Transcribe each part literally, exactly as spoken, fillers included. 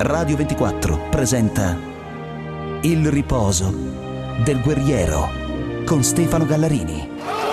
Radio ventiquattro presenta Il riposo del guerriero con Stefano Gallarini.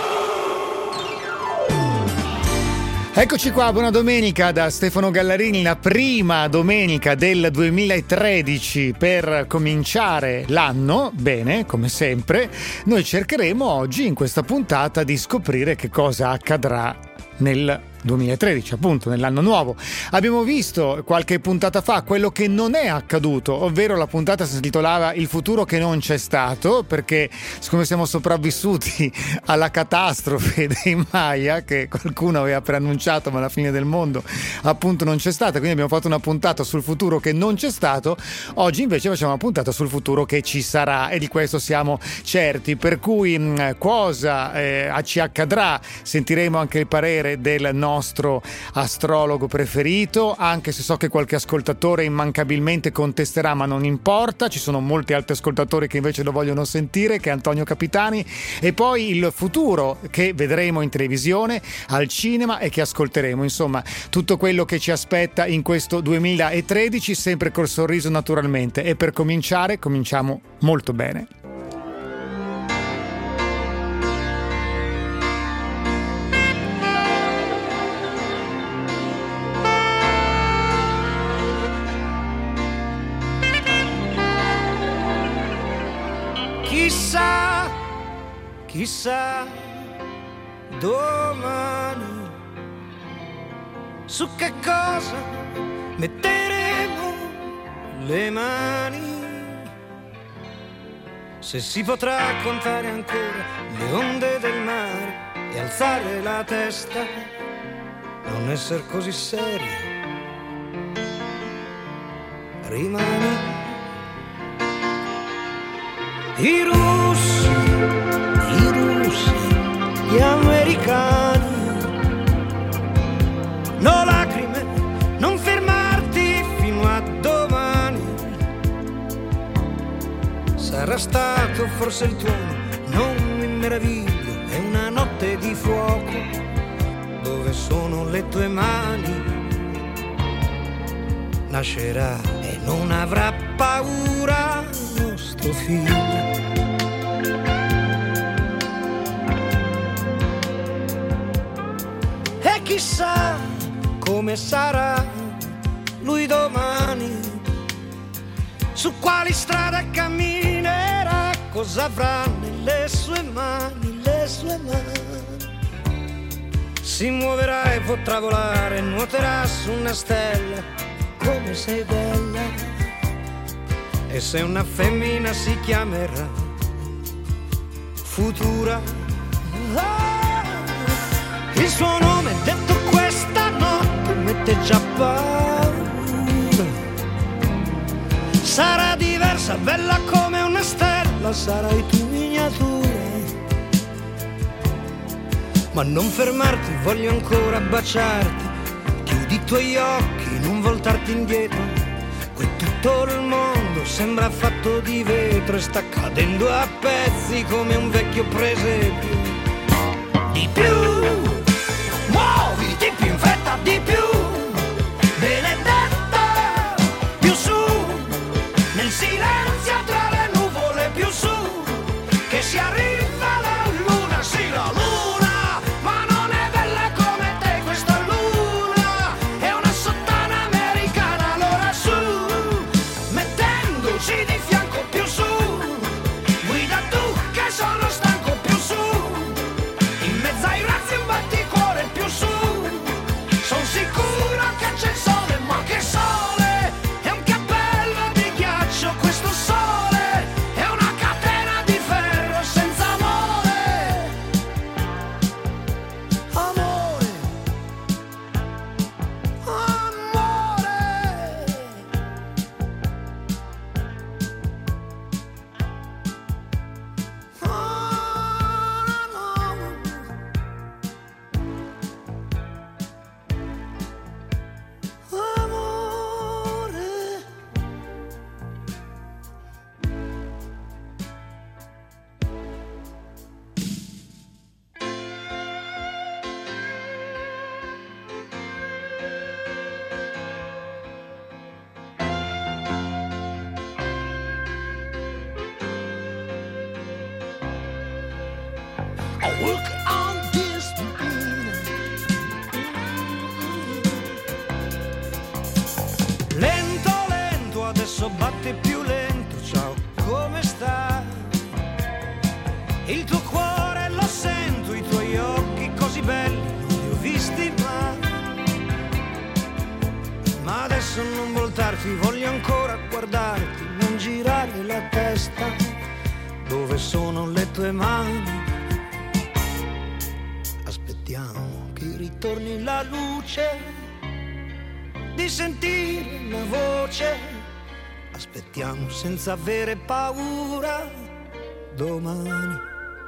Eccoci qua, buona domenica da Stefano Gallarini, la prima domenica del duemilatredici per cominciare l'anno. Bene, come sempre, noi cercheremo oggi in questa puntata di scoprire che cosa accadrà nel duemilatredici, appunto nell'anno nuovo. Abbiamo visto qualche puntata fa quello che non è accaduto, ovvero la puntata si intitolava Il futuro che non c'è stato, perché siccome siamo sopravvissuti alla catastrofe dei Maya, che qualcuno aveva preannunciato ma alla fine del mondo appunto non c'è stata, quindi abbiamo fatto una puntata sul futuro che non c'è stato. Oggi invece facciamo una puntata sul futuro che ci sarà, e di questo siamo certi, per cui mh, cosa eh, ci accadrà, sentiremo anche il parere del nostro nostro astrologo preferito, anche se so che qualche ascoltatore immancabilmente contesterà, ma non importa, ci sono molti altri ascoltatori che invece lo vogliono sentire, che è Antonio Capitani. E poi il futuro che vedremo in televisione, al cinema e che ascolteremo, insomma tutto quello che ci aspetta in questo duemilatredici, sempre col sorriso naturalmente. E per cominciare cominciamo molto bene. Chissà, chissà, domani su che cosa metteremo le mani, se si potrà contare ancora le onde del mare e alzare la testa, non essere così seri, rimani. I russi, i russi, gli americani, no lacrime, non fermarti fino a domani. Sarà stato forse il tuono, non mi meraviglio, è una notte di fuoco, dove sono le tue mani. Nascerà e non avrà paura nostro figlio. E chissà come sarà lui domani, su quali strade camminerà, cosa avrà nelle sue mani, le sue mani. Si muoverà e potrà volare, nuoterà su una stella, come sei bella. E se una femmina si chiamerà Futura, ah, il suo nome detto questa notte mette già paura. Sarà diversa, bella come una stella, sarai tu miniatura. Ma non fermarti, voglio ancora baciarti, chiudi i tuoi occhi, non voltarti indietro. Qui tutto il mondo sembra fatto di vetro e sta cadendo a pezzi come un vecchio presepio. Di più, muoviti più in fretta, di più, benedetta, più su, nel silenzio tra le nuvole, più su, che si arriva la luna, sì la luna, ma non è bella come te questa luna, è una sottana americana, allora su, mettendoci di fianco più su, guida tu che sono stanco più su, in mezzo ai razzi un battito. Walk on this beginning. Lento, lento, adesso batte più lento. Ciao, come stai? Il tuo cuore lo sento, i tuoi occhi così belli non li ho visti mai. Ma adesso non voltarti, voglio ancora guardarti, non girare la testa. Dove sono le tue mani? Aspettiamo che ritorni la luce, di sentire una voce. Aspettiamo senza avere paura domani.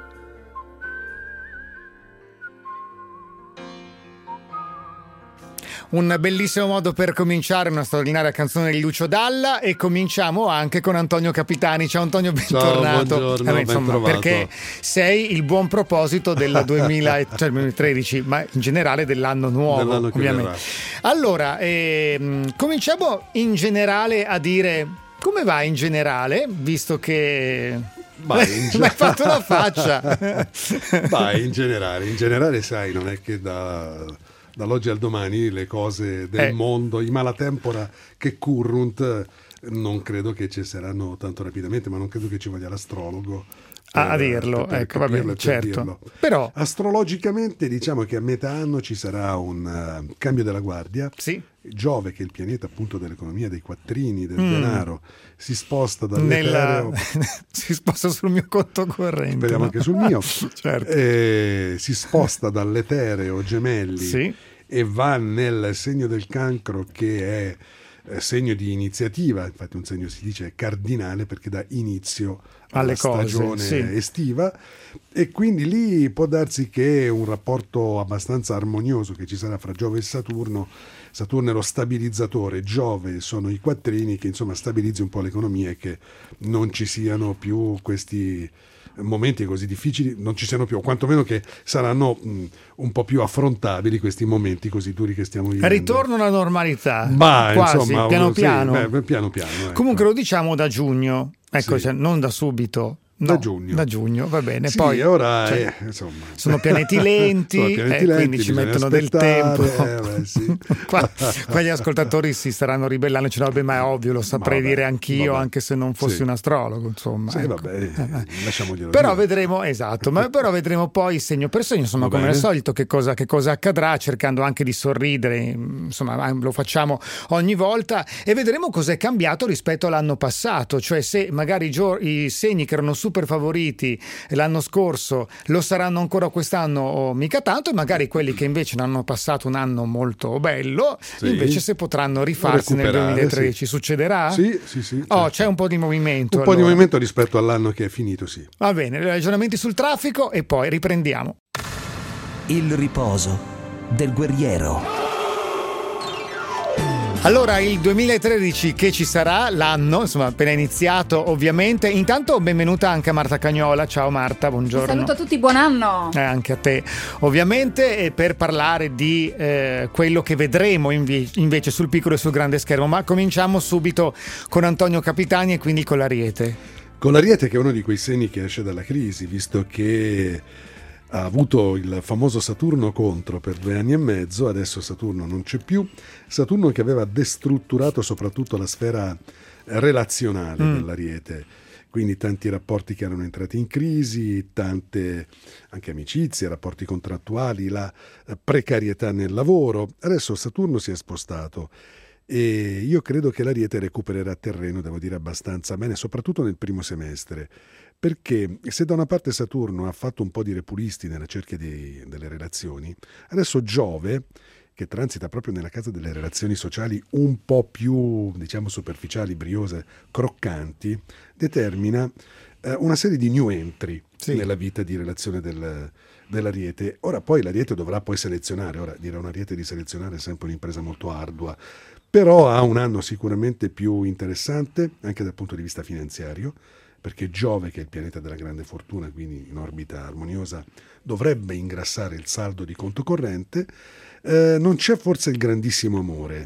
Un bellissimo modo per cominciare una straordinaria canzone di Lucio Dalla, e cominciamo anche con Antonio Capitani. Ciao Antonio, bentornato. Ciao, buongiorno, eh, insomma, ben trovato. Perché sei il buon proposito del duemila, cioè duemilatredici, ma in generale dell'anno nuovo, dell'anno che ovviamente. verrà. Allora, ehm, cominciamo in generale a dire come va in generale, visto che Vai, in mi hai fatto una faccia. Vai, in generale, in generale sai, non è che da... dall'oggi al domani le cose del eh. mondo, i malatempora che currunt, non credo che cesseranno tanto rapidamente, ma non credo che ci voglia l'astrologo a, a per, dirlo, per ecco, capirlo, vabbè, per certo. dirlo. Però astrologicamente diciamo che a metà anno ci sarà un uh, cambio della guardia. sì. Giove, che è il pianeta appunto dell'economia, dei quattrini, del Mm. denaro, si sposta dall'etereo. Nella... si sposta sul mio conto corrente. Speriamo no? anche sul mio. Certo. Eh, si sposta dall'etereo Gemelli, Sì. e va nel segno del Cancro, che è eh, segno di iniziativa. Infatti un segno si dice cardinale perché dà inizio alla Alle cose, stagione sì. estiva, e quindi lì può darsi che un rapporto abbastanza armonioso che ci sarà fra Giove e Saturno. Saturno è lo stabilizzatore, Giove sono i quattrini, che insomma stabilizzi un po' l'economia, e che non ci siano più questi momenti così difficili, non ci siano più, o quantomeno che saranno mh, un po' più affrontabili questi momenti così duri che stiamo vivendo. Ritorno alla normalità, Ma, quasi, insomma, piano sì, piano. beh, piano piano, ecco. Comunque lo diciamo da giugno, ecco, Sì. cioè, non da subito. No, Da giugno. Da giugno, va bene. Sì, Poi ora cioè, eh, insomma. sono pianeti lenti, Sono pianeti eh, lenti, quindi ci bisogna mettono del tempo. aspettare, eh, beh, sì. qua, qua gli ascoltatori si staranno ribellando, cioè, vabbè, ma è ovvio, lo saprei Vabbè, dire anch'io, vabbè. anche se non fossi Sì. un astrologo, insomma. Sì, ecco. vabbè, lasciamoglielo Però dire. vedremo, esatto, ma però vedremo poi segno per segno, insomma, Va come bene. al solito, che cosa, che cosa accadrà, cercando anche di sorridere, insomma, lo facciamo ogni volta, e vedremo cos'è cambiato rispetto all'anno passato, cioè se magari i, gio- i segni che erano super favoriti l'anno scorso lo saranno ancora quest'anno o mica tanto, e magari quelli che invece non hanno passato un anno molto bello, Sì. invece se potranno rifarsi nel Recuperare, duemilatredici. sì. Succederà? Sì, sì, sì. Oh, certo. c'è un po' di movimento. Un po' di allora. movimento rispetto all'anno che è finito, sì. Va bene, ragionamenti sul traffico e poi riprendiamo. Il riposo del guerriero. Allora, il duemilatredici che ci sarà, l'anno, insomma, appena iniziato ovviamente. Intanto benvenuta anche a Marta Cagnola. Ciao Marta, buongiorno. Saluto a tutti, buon anno. Eh, anche a te ovviamente, e per parlare di eh, quello che vedremo invi- invece sul piccolo e sul grande schermo. Ma cominciamo subito con Antonio Capitani, e quindi con l'Ariete. Con l'Ariete, che è uno di quei segni che esce dalla crisi, visto che ha avuto il famoso Saturno contro per due anni e mezzo, adesso Saturno non c'è più, Saturno che aveva destrutturato soprattutto la sfera relazionale Mm. dell'Ariete, quindi tanti rapporti che erano entrati in crisi, tante anche amicizie, rapporti contrattuali, la precarietà nel lavoro. Adesso Saturno si è spostato e io credo che l'Ariete recupererà terreno, devo dire abbastanza bene, soprattutto nel primo semestre, perché se da una parte Saturno ha fatto un po' di repulisti nella cerchia di, delle relazioni, adesso Giove, che transita proprio nella casa delle relazioni sociali un po' più, diciamo, superficiali, briose, croccanti, determina eh, una serie di new entry Sì. nella vita di relazione del, dell'Ariete. Ora poi l'Ariete dovrà poi selezionare, ora dire a un Ariete di selezionare è sempre un'impresa molto ardua, però ha un anno sicuramente più interessante anche dal punto di vista finanziario, perché Giove, che è il pianeta della grande fortuna, quindi in orbita armoniosa, dovrebbe ingrassare il saldo di conto corrente. Eh, non c'è forse il grandissimo amore,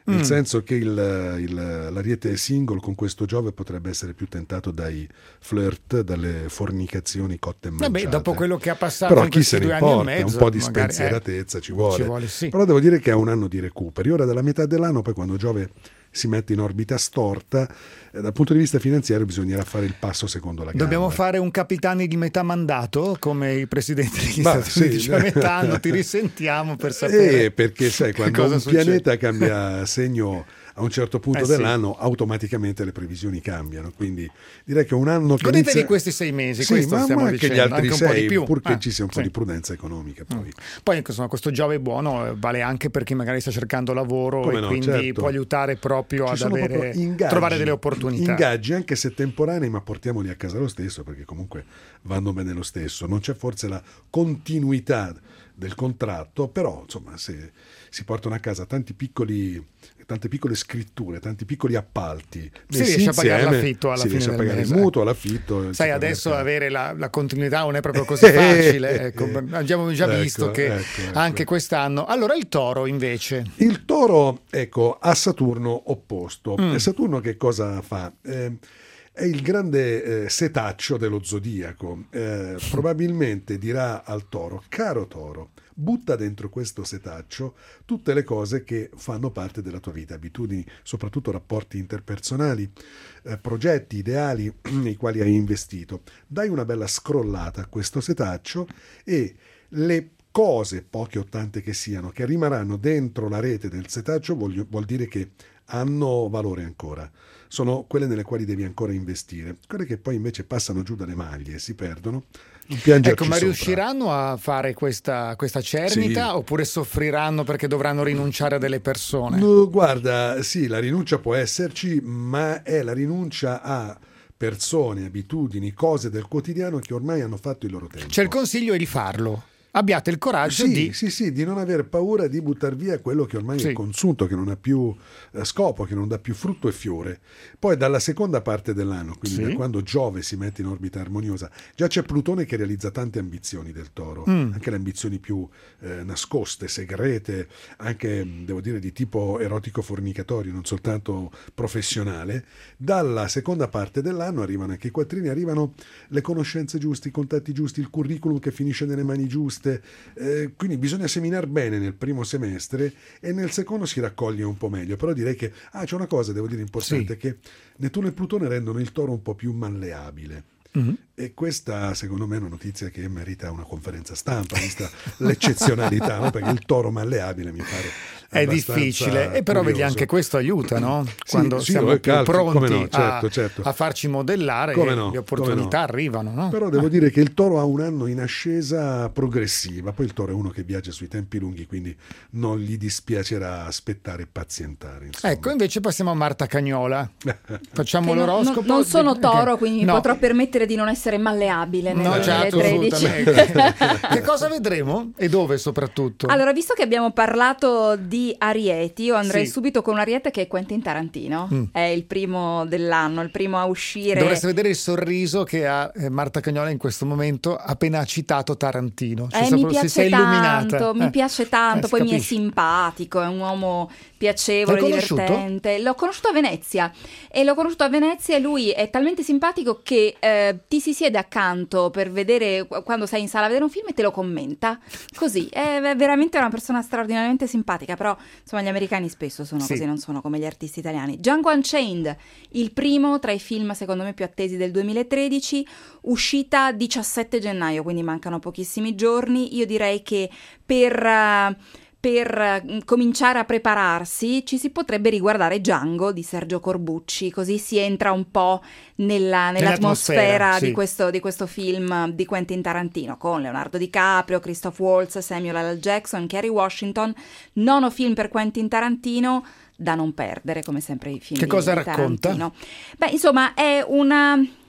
nel Mm. senso che il, il, l'Ariete single con questo Giove potrebbe essere più tentato dai flirt, dalle fornicazioni cotte e mangiate. Vabbè, dopo quello che ha passato però in chi se questi ne due anni e importa, mezzo, un po' di magari, spensieratezza eh, ci vuole, ci vuole, sì. però devo dire che è un anno di recuperi. Ora dalla metà dell'anno, poi quando Giove si mette in orbita storta, eh, dal punto di vista finanziario bisognerà fare il passo secondo la gamba. Dobbiamo fare un capitani di metà mandato come i presidenti degli Ma, Stati Uniti, sì. cioè a metà anno ti risentiamo per sapere Eh, perché sai, quando cosa un succede. pianeta cambia segno a un certo punto Eh, sì. dell'anno, automaticamente le previsioni cambiano, quindi direi che un anno che Godetevi inizia... questi sei mesi, sì, questo ma, stiamo ma anche dicendo, gli altri anche un po' sei, di più, purché eh, ci sia un po' sì. di prudenza economica poi. Poi insomma questo Giove buono eh, vale anche per chi magari sta cercando lavoro Come e no, quindi certo. può aiutare proprio Ci ad sono avere proprio ingaggi, trovare delle opportunità. ingaggi anche se temporanei, ma portiamoli a casa lo stesso, perché comunque vanno bene lo stesso. Non c'è forse la continuità del contratto, però insomma se si portano a casa tanti piccoli tante piccole scritture, tanti piccoli appalti, Si messi riesce a pagare insieme, l'affitto alla si fine riesce a del pagare mese. il mutuo, l'affitto. Sai, il adesso supermercato. avere la, la continuità non è proprio così facile, ecco, abbiamo già Ecco, visto che ecco, ecco. anche quest'anno. Allora il Toro invece. Il Toro, ecco, ha Saturno opposto. Mm. E Saturno che cosa fa? Eh, è il grande eh, setaccio dello zodiaco. Eh, probabilmente dirà al Toro: caro Toro, butta dentro questo setaccio tutte le cose che fanno parte della tua vita, abitudini, soprattutto rapporti interpersonali, eh, progetti, ideali nei quali hai investito. Dai una bella scrollata a questo setaccio e le cose, poche o tante che siano, che rimarranno dentro la rete del setaccio, vuol, vuol dire che hanno valore ancora. Sono quelle nelle quali devi ancora investire. Quelle che poi invece passano giù dalle maglie e si perdono, non piangerci Ecco, ma sopra. riusciranno a fare questa, questa cernita Sì. oppure soffriranno perché dovranno rinunciare a delle persone? No, guarda, sì, la rinuncia può esserci, ma è la rinuncia a persone, abitudini, cose del quotidiano che ormai hanno fatto il loro tempo. Cioè il consiglio è di farlo. Abbiate il coraggio Sì, di... sì, sì, di non aver paura di buttare via quello che ormai Sì. è consunto, che non ha più eh, scopo, che non dà più frutto e fiore. Poi dalla seconda parte dell'anno, quindi Sì. da quando Giove si mette in orbita armoniosa, già c'è Plutone che realizza tante ambizioni del Toro, Mm. anche le ambizioni più eh, nascoste, segrete, anche devo dire di tipo erotico fornicatorio, non soltanto professionale. Dalla seconda parte dell'anno arrivano anche i quattrini, arrivano le conoscenze giuste, i contatti giusti, il curriculum che finisce nelle mani giuste. Eh, quindi bisogna seminare bene nel primo semestre e nel secondo si raccoglie un po' meglio. Però direi che ah, c'è una cosa, devo dire, importante, Sì. che Nettuno e Plutone rendono il Toro un po' più malleabile. Mhm. E questa secondo me è una notizia che merita una conferenza stampa, vista l'eccezionalità, no? Perché il Toro malleabile mi pare È abbastanza difficile, e però vedi curioso. anche questo aiuta, no? Sì, Quando sì, siamo lo è più calco, pronti come no, certo, a, certo. a farci modellare, Come e no, le opportunità come no. arrivano, no? Però devo dire che il Toro ha un anno in ascesa progressiva, poi il Toro è uno che viaggia sui tempi lunghi, quindi non gli dispiacerà aspettare e pazientare. Insomma. Ecco, invece passiamo a Marta Cagnola. Facciamo Che non, l'oroscopo. non- non sono Di- toro, che- quindi mi no. potrò permettere di non essere malleabile nel No, certo, duemilatredici. assolutamente. Che cosa vedremo e dove soprattutto? Allora, visto che abbiamo parlato di Arieti, io andrei Sì. subito con un Ariete che è Quentin Tarantino. Mm. È il primo dell'anno, il primo a uscire. Dovreste vedere il sorriso che ha eh, Marta Cagnola in questo momento appena ha citato Tarantino. Ci Eh, sta mi proprio- si- si è piace illuminata. tanto, Eh. mi piace tanto, Eh, si poi mi è capisce. simpatico, è un uomo piacevole, L'hai conosciuto? divertente. L'ho conosciuto a Venezia e l'ho conosciuto a Venezia e lui è talmente simpatico che eh, ti si siede accanto per vedere, quando sei in sala a vedere un film, e te lo commenta. Così, è veramente una persona straordinariamente simpatica, però insomma gli americani spesso sono Sì. così, non sono come gli artisti italiani. Django Unchained, il primo tra i film secondo me più attesi del duemilatredici, uscita diciassette gennaio, quindi mancano pochissimi giorni. Io direi che per... eh, per eh, cominciare a prepararsi ci si potrebbe riguardare Django di Sergio Corbucci, così si entra un po' nella, nell'atmosfera, Nell'atmosfera, sì. di, questo, di questo film di Quentin Tarantino, con Leonardo DiCaprio, Christoph Waltz, Samuel L. Jackson, Kerry Washington. Nono film per Quentin Tarantino, da non perdere come sempre i film Che di cosa di racconta? Tarantino. Beh, insomma, è una...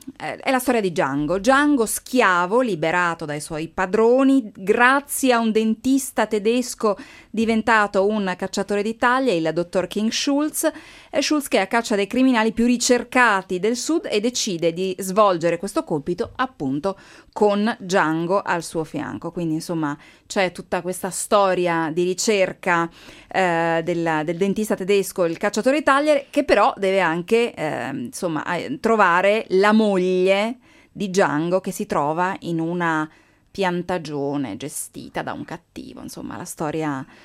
è la storia di Django. Django, schiavo, liberato dai suoi padroni, grazie a un dentista tedesco diventato un cacciatore di taglie, il dottor King Schultz. È Schultz che è a caccia dei criminali più ricercati del sud e decide di svolgere questo compito appunto con Django al suo fianco. Quindi insomma c'è tutta questa storia di ricerca eh, del, del dentista tedesco, il cacciatore di taglie, che però deve anche eh, insomma trovare la moglie di Django che si trova in una piantagione gestita da un cattivo. Insomma, la storia eh,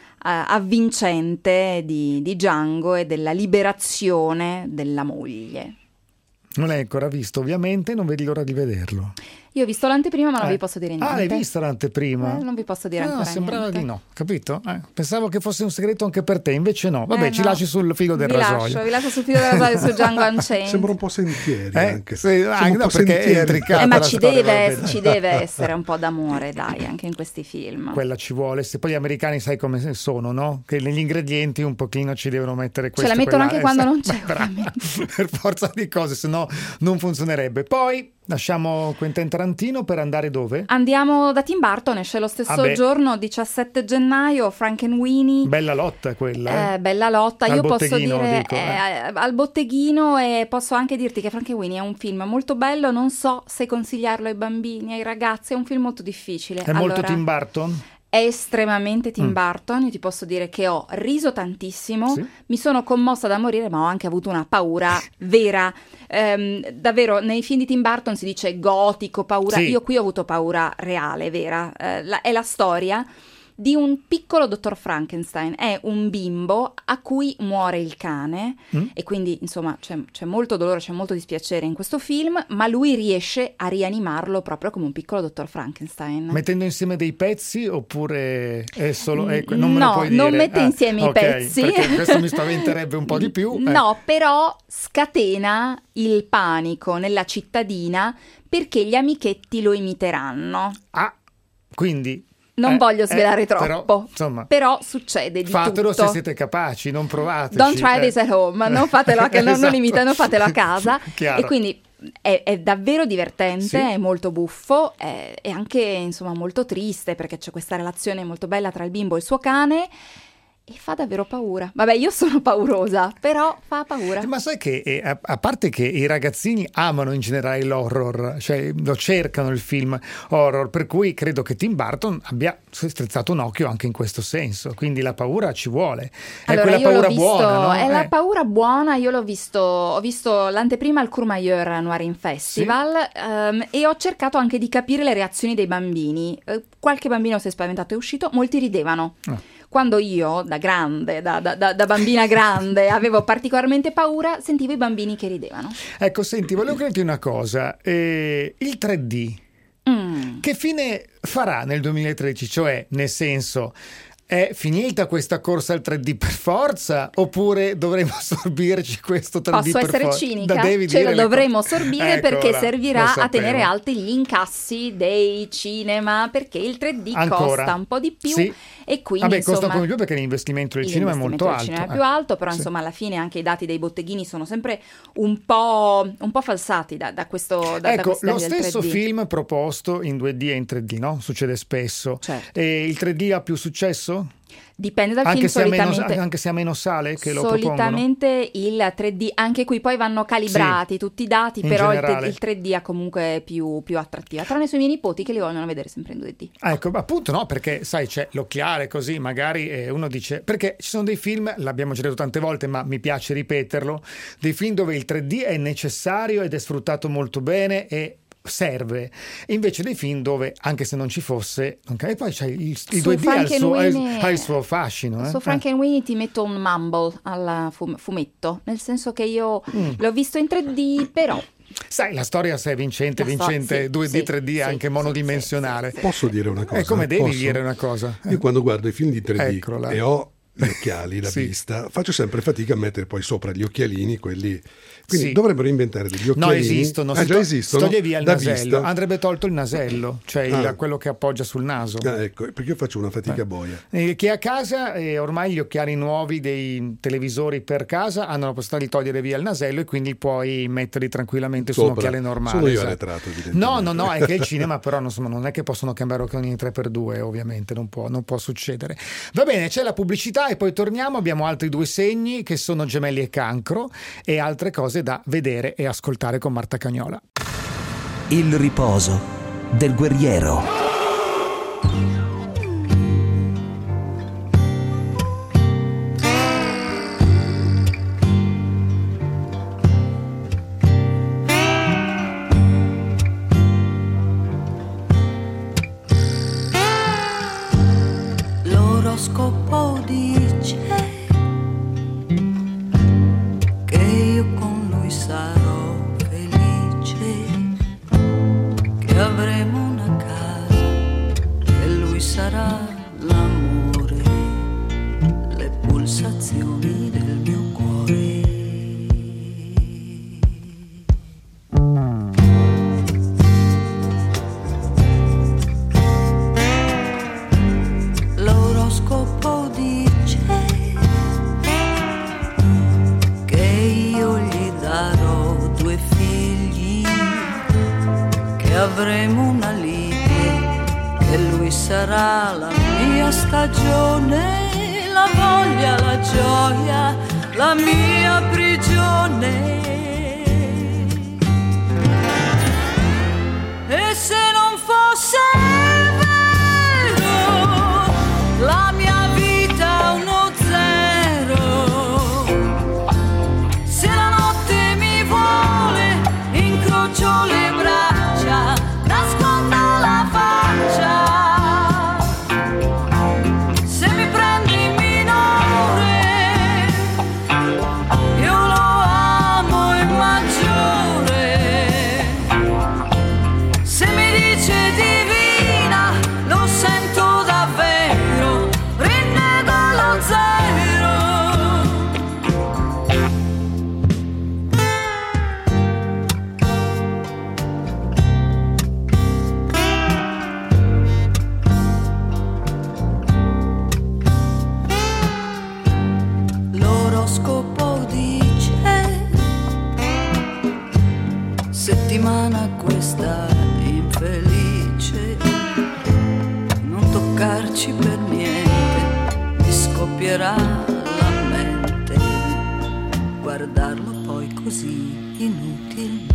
avvincente di, di Django e della liberazione della moglie. Non l'hai ancora visto, ovviamente, non vedi l'ora di vederlo. Io ho visto l'anteprima, ma non Eh. vi posso dire niente. Ah, l'hai vista l'anteprima? Eh, non vi posso dire No, ancora sembrava niente. di no, capito? Eh, pensavo che fosse un segreto anche per te, invece no. Vabbè, Eh, ci no. lasci sul filo del vi rasoio. Lascio, vi lascio sul filo del rasoio su Django Unchained. Sembra un po' Sentieri Eh? anche. Sì, Sembra anche un no, po' perché è Sentieri. intricata Eh, ma la ci storia, deve, va bene. ci deve essere un po' d'amore, dai, anche in questi film. Quella ci vuole, se poi gli americani sai come sono, no? Che negli ingredienti un pochino ci devono mettere questo. Ce la mettono quella- anche quando eh, non sì, c'è, brava. ovviamente. Per forza di cose, se no non funzionerebbe. Poi lasciamo Quentin Tarantino per andare dove? Andiamo da Tim Burton, esce lo stesso Ah beh. giorno, diciassette gennaio, Frankenweenie. Bella lotta quella. eh. Eh, bella lotta, Al io posso botteghino, dire dico, eh, eh. al botteghino, e posso anche dirti che Frankenweenie è un film molto bello, non so se consigliarlo ai bambini, ai ragazzi, è un film molto difficile. È molto Allora, Tim Burton? È estremamente Tim Mm. Burton, io ti posso dire che ho riso tantissimo, Sì. mi sono commossa da morire, ma ho anche avuto una paura vera. Ehm, davvero, nei film di Tim Burton si dice gotico, paura, Sì. io qui ho avuto paura reale, vera. Eh, la- è la storia di un piccolo dottor Frankenstein, è un bimbo a cui muore il cane Mm. e quindi insomma c'è, c'è molto dolore, c'è molto dispiacere in questo film, ma lui riesce a rianimarlo proprio come un piccolo dottor Frankenstein. Mettendo insieme dei pezzi oppure è solo... eh, non me lo No, puoi dire? non mette Ah, insieme i ok, pezzi. Perché questo mi spaventerebbe un po' di più. eh. No, però scatena il panico nella cittadina perché gli amichetti lo imiteranno. Ah, quindi... Non eh, voglio svelare eh, troppo, Però, insomma, però succede di fatelo tutto. se siete capaci, non provateci. Don't try eh. this at home, non fatelo, a ca- non, non Esatto. imitano, fatelo a casa. Chiaro. E quindi è, è davvero divertente, Sì. è molto buffo, è, è anche insomma molto triste perché c'è questa relazione molto bella tra il bimbo e il suo cane e fa davvero paura. Vabbè, io sono paurosa, però fa paura. Ma sai che, eh, a, a parte che i ragazzini amano in generale l'horror, cioè lo cercano il film horror, per cui credo che Tim Burton abbia strizzato un occhio anche in questo senso, quindi la paura ci vuole. È Allora, quella io l'ho paura visto, buona, no? è la Eh. paura buona, io l'ho visto, ho visto l'anteprima al Courmayeur Noirin Festival ehm, e ho cercato anche di capire le reazioni dei bambini. Eh, qualche bambino si è spaventato e è uscito, molti ridevano. Ah. Quando io, da grande, da, da- da- da bambina grande, avevo particolarmente paura, sentivo i bambini che ridevano. Ecco, senti, volevo chiederti una cosa, eh, il tre D, Mm. che fine farà nel duemilatredici? Cioè, nel senso, è finita questa corsa al tre D per forza oppure dovremo sorbirci questo tre D Posso per essere forza? cinica? Da- devi Ce dire lo le dovremo cose. sorbire Eccola, perché lo servirà a sapevo. tenere alti gli incassi dei cinema, perché il tre D Ancora? costa un po' di più Sì. e quindi Vabbè, costa un insomma po' di più perché l'investimento del cinema è molto l'investimento del alto. cinema è più eh. alto, però Sì. insomma alla fine anche i dati dei botteghini sono sempre un po', un po' falsati da, da questo da, da Ecco, questi lo dati del stesso tre D. film proposto in due D e in tre D, no? Succede spesso. Certo. E il tre D ha più successo? Dipende dal Anche film, se, ha meno, solitamente. anche se ha meno sale che lo propongono? Solitamente il tre D, anche qui poi vanno calibrati tutti i dati, in però il, generale. il tre D ha comunque più, più attrattiva, tranne sui miei nipoti che li vogliono vedere sempre in due D. Ecco, appunto no, perché sai c'è l'occhiale così, magari eh, uno dice, perché ci sono dei film, l'abbiamo già detto tante volte ma mi piace ripeterlo, dei film dove il tre D è necessario ed è sfruttato molto bene e serve, invece dei film dove anche se non ci fosse, ok, e poi c'è il, il Su due D ha il, suo, ha il- Frankenweenie- ha il suo fascino. Eh? Su Frankenweenie ti metto un mumble al fum- fumetto, nel senso che io Mm. l'ho visto in tre D, però Sai, la storia se è vincente, La sto- vincente sì, due D, sì, tre D, sì, anche sì, monodimensionale. sì, sì. Posso dire una cosa? E come devi Posso? dire una cosa? Io quando guardo i film di tre D Eccola. e ho gli occhiali, la Sì. vista, faccio sempre fatica a mettere poi sopra gli occhialini quelli, quindi Sì. dovrebbero inventare degli occhialini. No, esistono, ah, si già to- esistono, si toglie via il da nasello, vista. andrebbe tolto il nasello, cioè il- Ah. quello che appoggia sul naso. Ah, ecco, perché io faccio una fatica Eh. boia. Eh, chi ha casa, eh, ormai gli occhiali nuovi dei televisori per casa hanno la possibilità di togliere via il nasello e quindi puoi metterli tranquillamente su un Sopra. occhiale normale. Sono io esatto. arretrato, evidentemente. No, no, no, è che il cinema però non, insomma, non è che possono cambiare occhiali in tre per due, ovviamente, non può, non può succedere. Va bene, c'è la pubblicità e poi torniamo, abbiamo altri due segni che sono Gemelli e Cancro e altre cose da vedere e ascoltare con Marta Cagnola. Il riposo del guerriero. L'oroscopo dice che io con lui sarò felice, che avremo una casa, che lui sarà l'amore, le pulsazioni del mio cuore. L'oroscopo dice che io gli darò due figli, che avremo una lite, che lui sarà la mia stagione, la voglia, la gioia, la mia prigione. E se non fosse la mia vita uno zero, se la notte mi vuole incrocio le braccia, nascondo la faccia, se mi prende in minore io lo amo in maggiore, se mi dice divina lo sento davvero, rinnego lo zero. L'oroscopo dice settimana questa infelice, non toccarci per niente, mi scoppierà la mente, guardarlo poi così inutilmente.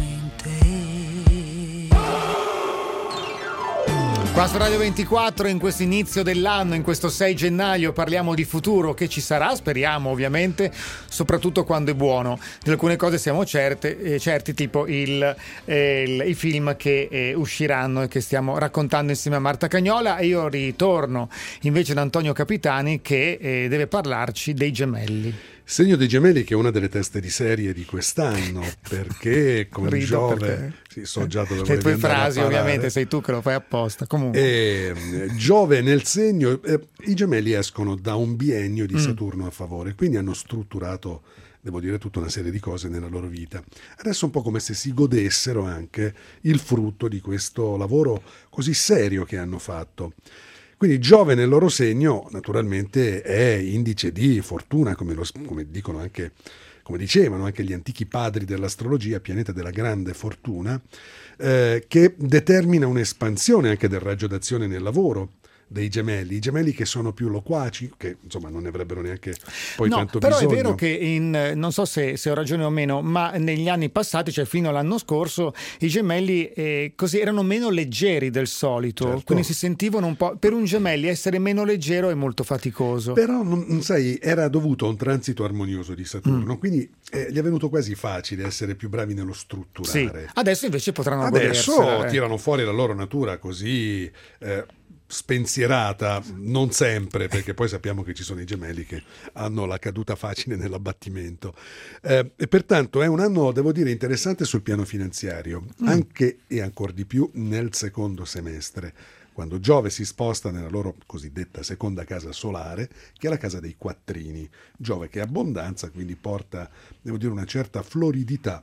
Qua su Radio ventiquattro in questo inizio dell'anno, in questo sei gennaio, parliamo di futuro che ci sarà, speriamo ovviamente, soprattutto quando è buono. Di alcune cose siamo certe, eh, certi, tipo il, eh, il, i film che eh, usciranno e che stiamo raccontando insieme a Marta Cagnola, e io ritorno invece da Antonio Capitani che eh, deve parlarci dei Gemelli. Segno dei Gemelli, che è una delle teste di serie di quest'anno, perché con Rido Giove, perché sì, so già dove le volevi tue andare a frasi parare. ovviamente sei tu che lo fai apposta. Comunque E, Giove nel segno, eh, i Gemelli escono da un biennio di Saturno a favore, quindi hanno strutturato, devo dire, tutta una serie di cose nella loro vita. Adesso è un po' come se si godessero anche il frutto di questo lavoro così serio che hanno fatto. Quindi Giove nel loro segno naturalmente è indice di fortuna, come, lo, come dicono anche, come dicevano anche gli antichi padri dell'astrologia, pianeta della grande fortuna, eh, che determina un'espansione anche del raggio d'azione nel lavoro dei Gemelli, i Gemelli che sono più loquaci, che insomma non ne avrebbero neanche poi no, tanto però bisogno. è vero che in, non so se, se ho ragione o meno, ma negli anni passati, cioè fino all'anno scorso, i Gemelli eh, così erano meno leggeri del solito, Certo. quindi si sentivano un po', per un Gemelli essere meno leggero è molto faticoso. Però non, sai, era dovuto a un transito armonioso di Saturno, Mm. quindi eh, gli è venuto quasi facile essere più bravi nello Sì. strutturare. Adesso invece potranno Adesso godersela, eh. tirano fuori la loro natura così eh, spensierata, non sempre, perché poi sappiamo che ci sono i Gemelli che hanno la caduta facile nell'abbattimento. Eh, e pertanto è un anno, devo dire, interessante sul piano finanziario, Mm. anche e ancora di più nel secondo semestre, quando Giove si sposta nella loro cosiddetta seconda casa solare, che è la casa dei quattrini. Giove che è abbondanza, quindi porta, devo dire, una certa floridità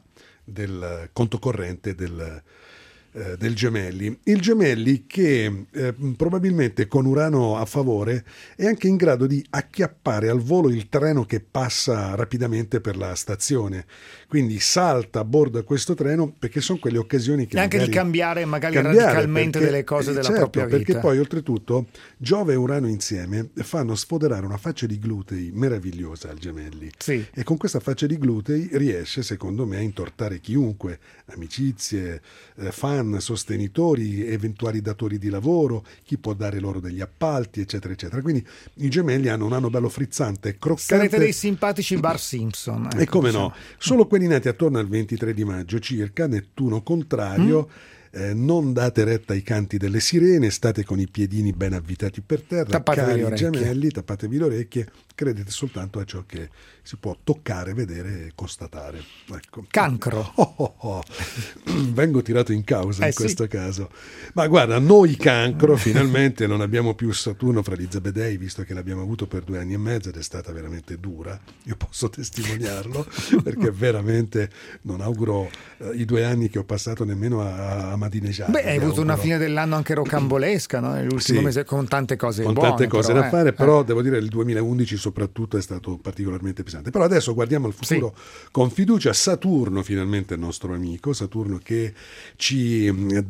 del conto corrente del Eh, del Gemelli. Il Gemelli che eh, probabilmente con Urano a favore è anche in grado di acchiappare al volo il treno che passa rapidamente per la stazione, quindi salta a bordo a questo treno, perché sono quelle occasioni che e anche magari di cambiare magari cambiare, radicalmente perché, delle cose eh, della certo, propria vita, perché poi oltretutto Giove e Urano insieme fanno sfoderare una faccia di glutei meravigliosa al Gemelli, sì. e con questa faccia di glutei riesce secondo me a intortare chiunque, amicizie, eh, fan, sostenitori, eventuali datori di lavoro, chi può dare loro degli appalti, eccetera eccetera. Quindi i Gemelli hanno un anno bello frizzante, croccante. Sarete dei simpatici Bar Simpson, ecco, e come diciamo. no, solo quelli nati attorno al ventitré di maggio circa, Nettuno contrario. Mm. Eh, non date retta ai canti delle sirene, state con i piedini ben avvitati per terra, tappatevi cari le orecchie. Gemelli, tappatevi le orecchie, credete soltanto a ciò che si può toccare, vedere e constatare. Ecco. Cancro. Oh, oh, oh. Vengo tirato in causa eh, in questo sì. caso. Ma guarda, noi Cancro finalmente non abbiamo più Saturno fra gli Zebedei, visto che l'abbiamo avuto per due anni e mezzo ed è stata veramente dura. Io posso testimoniarlo perché veramente non auguro eh, i due anni che ho passato nemmeno a, a Madinejad. Beh, hai avuto auguro... una fine dell'anno anche rocambolesca, no? L'ultimo sì, mese con tante cose con buone, tante cose però, da eh. fare, però eh. devo dire il duemilaundici soprattutto è stato particolarmente pesante. Però adesso guardiamo al futuro sì. con fiducia. Saturno finalmente è il nostro amico, Saturno che ci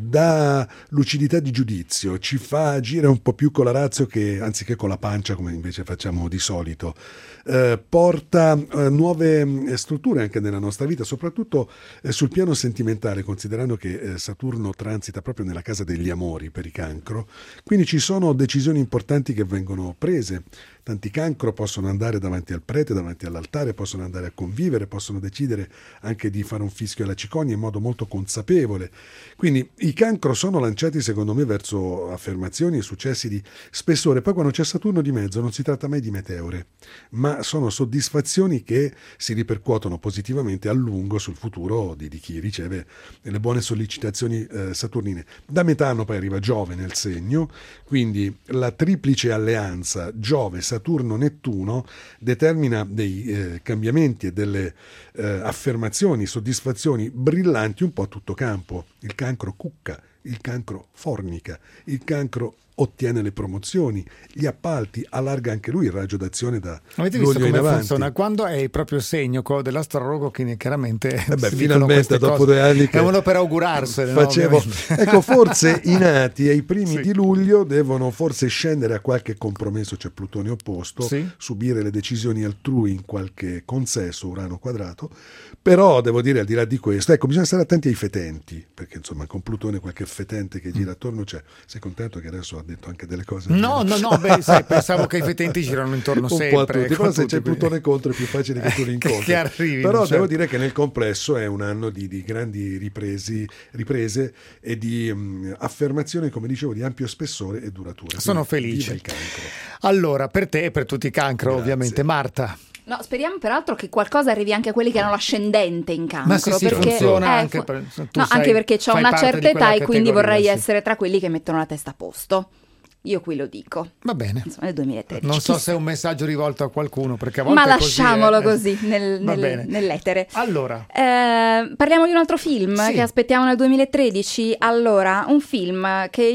dà lucidità di giudizio, ci fa agire un po' più con la razio che anziché con la pancia come invece facciamo di solito. Eh, porta eh, nuove strutture anche nella nostra vita, soprattutto eh, sul piano sentimentale, considerando che eh, Saturno transita proprio nella casa degli amori per i Cancro, quindi ci sono decisioni importanti che vengono prese. Tanti Cancro possono andare davanti al prete, davanti all'altare, possono andare a convivere, possono decidere anche di fare un fischio alla cicogna in modo molto consapevole. Quindi i Cancro sono lanciati secondo me verso affermazioni e successi di spessore. Poi quando c'è Saturno di mezzo non si tratta mai di meteore, ma sono soddisfazioni che si ripercuotono positivamente a lungo sul futuro di, di chi riceve le buone sollecitazioni eh, saturnine. Da metà anno poi arriva Giove nel segno, quindi la triplice alleanza Giove, Saturno, Nettuno determina dei eh, cambiamenti e delle eh, affermazioni, soddisfazioni brillanti un po' a tutto campo. Il Cancro cucca, il Cancro fornica, il Cancro ottiene le promozioni, gli appalti, allarga anche lui il raggio d'azione da avete visto luglio in come avanti. funziona? Quando è il proprio segno, quello dell'astrologo, che chiaramente eh beh, si finalmente dopo cose. due anni che è uno per augurarsene, facevo no, ecco, forse i nati ai primi sì. di luglio devono forse scendere a qualche compromesso, c'è Plutone opposto, sì. subire le decisioni altrui in qualche consesso Urano quadrato. Però devo dire, al di là di questo, ecco, bisogna stare attenti ai fetenti, perché insomma con Plutone qualche fetente che gira attorno c'è. Sei contento che adesso ha detto anche delle cose? No, no, no, beh, sai, pensavo che i fetenti girano intorno un sempre. po' a tutti, però se tutti, c'è Plutone contro è più facile che tu li incontri. che arrivi, però certo. devo dire che nel complesso è un anno di, di grandi ripresi, riprese e di um, affermazioni, come dicevo, di ampio spessore e duratura. Sono Quindi, felice. viva il Cancro. Allora, per te e per tutti i Cancro, Grazie. ovviamente. Marta. No, speriamo peraltro che qualcosa arrivi anche a quelli che hanno l'ascendente in Cancro. Ma sì, sì, perché, funziona eh, anche fu- per, tu no, sei, anche perché ho fai una parte certa di quella età e quindi categoria, vorrei sì. essere tra quelli che mettono la testa a posto. Io qui lo dico. Va bene. Insomma, nel duemilatredici. Non so Chissà. se è un messaggio rivolto a qualcuno, perché a volte Ma è così, lasciamolo eh. così nel, Va nel- bene. nell'etere. Allora, Eh, parliamo di un altro film Sì. che aspettiamo nel duemilatredici. Allora, un film che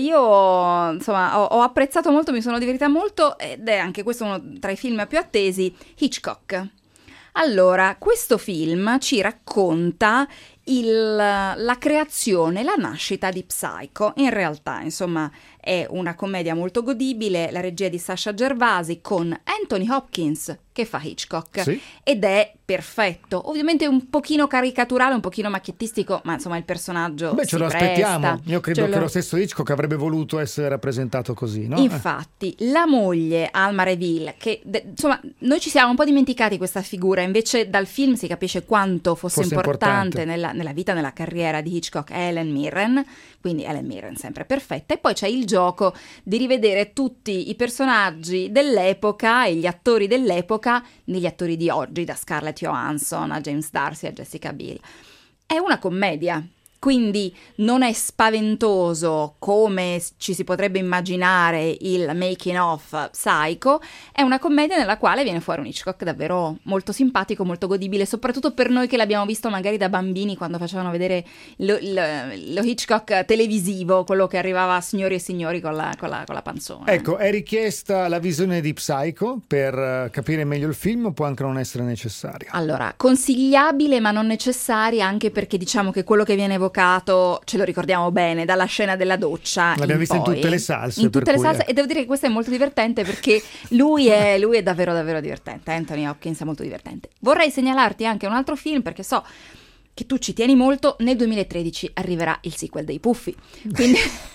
io insomma ho, ho apprezzato molto, mi sono divertita molto ed è anche questo uno tra i film più attesi, Hitchcock. Allora, questo film ci racconta il, la creazione, la nascita di Psycho. In realtà, insomma, è una commedia molto godibile, la regia di Sasha Gervasi con Anthony Hopkins che fa Hitchcock Sì. ed è perfetto. Ovviamente un pochino caricaturale, un pochino macchiettistico, ma insomma il personaggio beh, si ce lo presta. aspettiamo. Io credo Ce che lo- lo stesso Hitchcock avrebbe voluto essere rappresentato così, no? Infatti, la moglie Alma Reville, che de- insomma noi ci siamo un po' dimenticati questa figura, invece dal film si capisce quanto fosse, Fosse importante, importante. Nella, nella vita, nella carriera di Hitchcock, è Helen Mirren, quindi Helen Mirren sempre perfetta, e poi c'è il gioco di rivedere tutti i personaggi dell'epoca e gli attori dell'epoca negli attori di oggi, da Scarlett Johansson a James Darcy a Jessica Biel. È una commedia. quindi non è spaventoso come ci si potrebbe immaginare il making of Psycho, è una commedia nella quale viene fuori un Hitchcock davvero molto simpatico, molto godibile, soprattutto per noi che l'abbiamo visto magari da bambini quando facevano vedere lo, lo, lo Hitchcock televisivo, quello che arrivava a signori e signori con la, con la, con la panzona. Ecco, è richiesta la visione di Psycho per capire meglio il film o può anche non essere necessario? Allora, consigliabile ma non necessaria, anche perché diciamo che quello che viene evocato ce lo ricordiamo bene dalla scena della doccia. L'abbiamo in visto poi. in tutte le salse. In tutte le cui, salse, eh. e devo dire che questo è molto divertente perché lui è, lui è davvero davvero divertente. Anthony Hopkins è molto divertente. Vorrei segnalarti anche un altro film perché so che tu ci tieni molto. Nel duemilatredici arriverà il sequel dei Puffi, quindi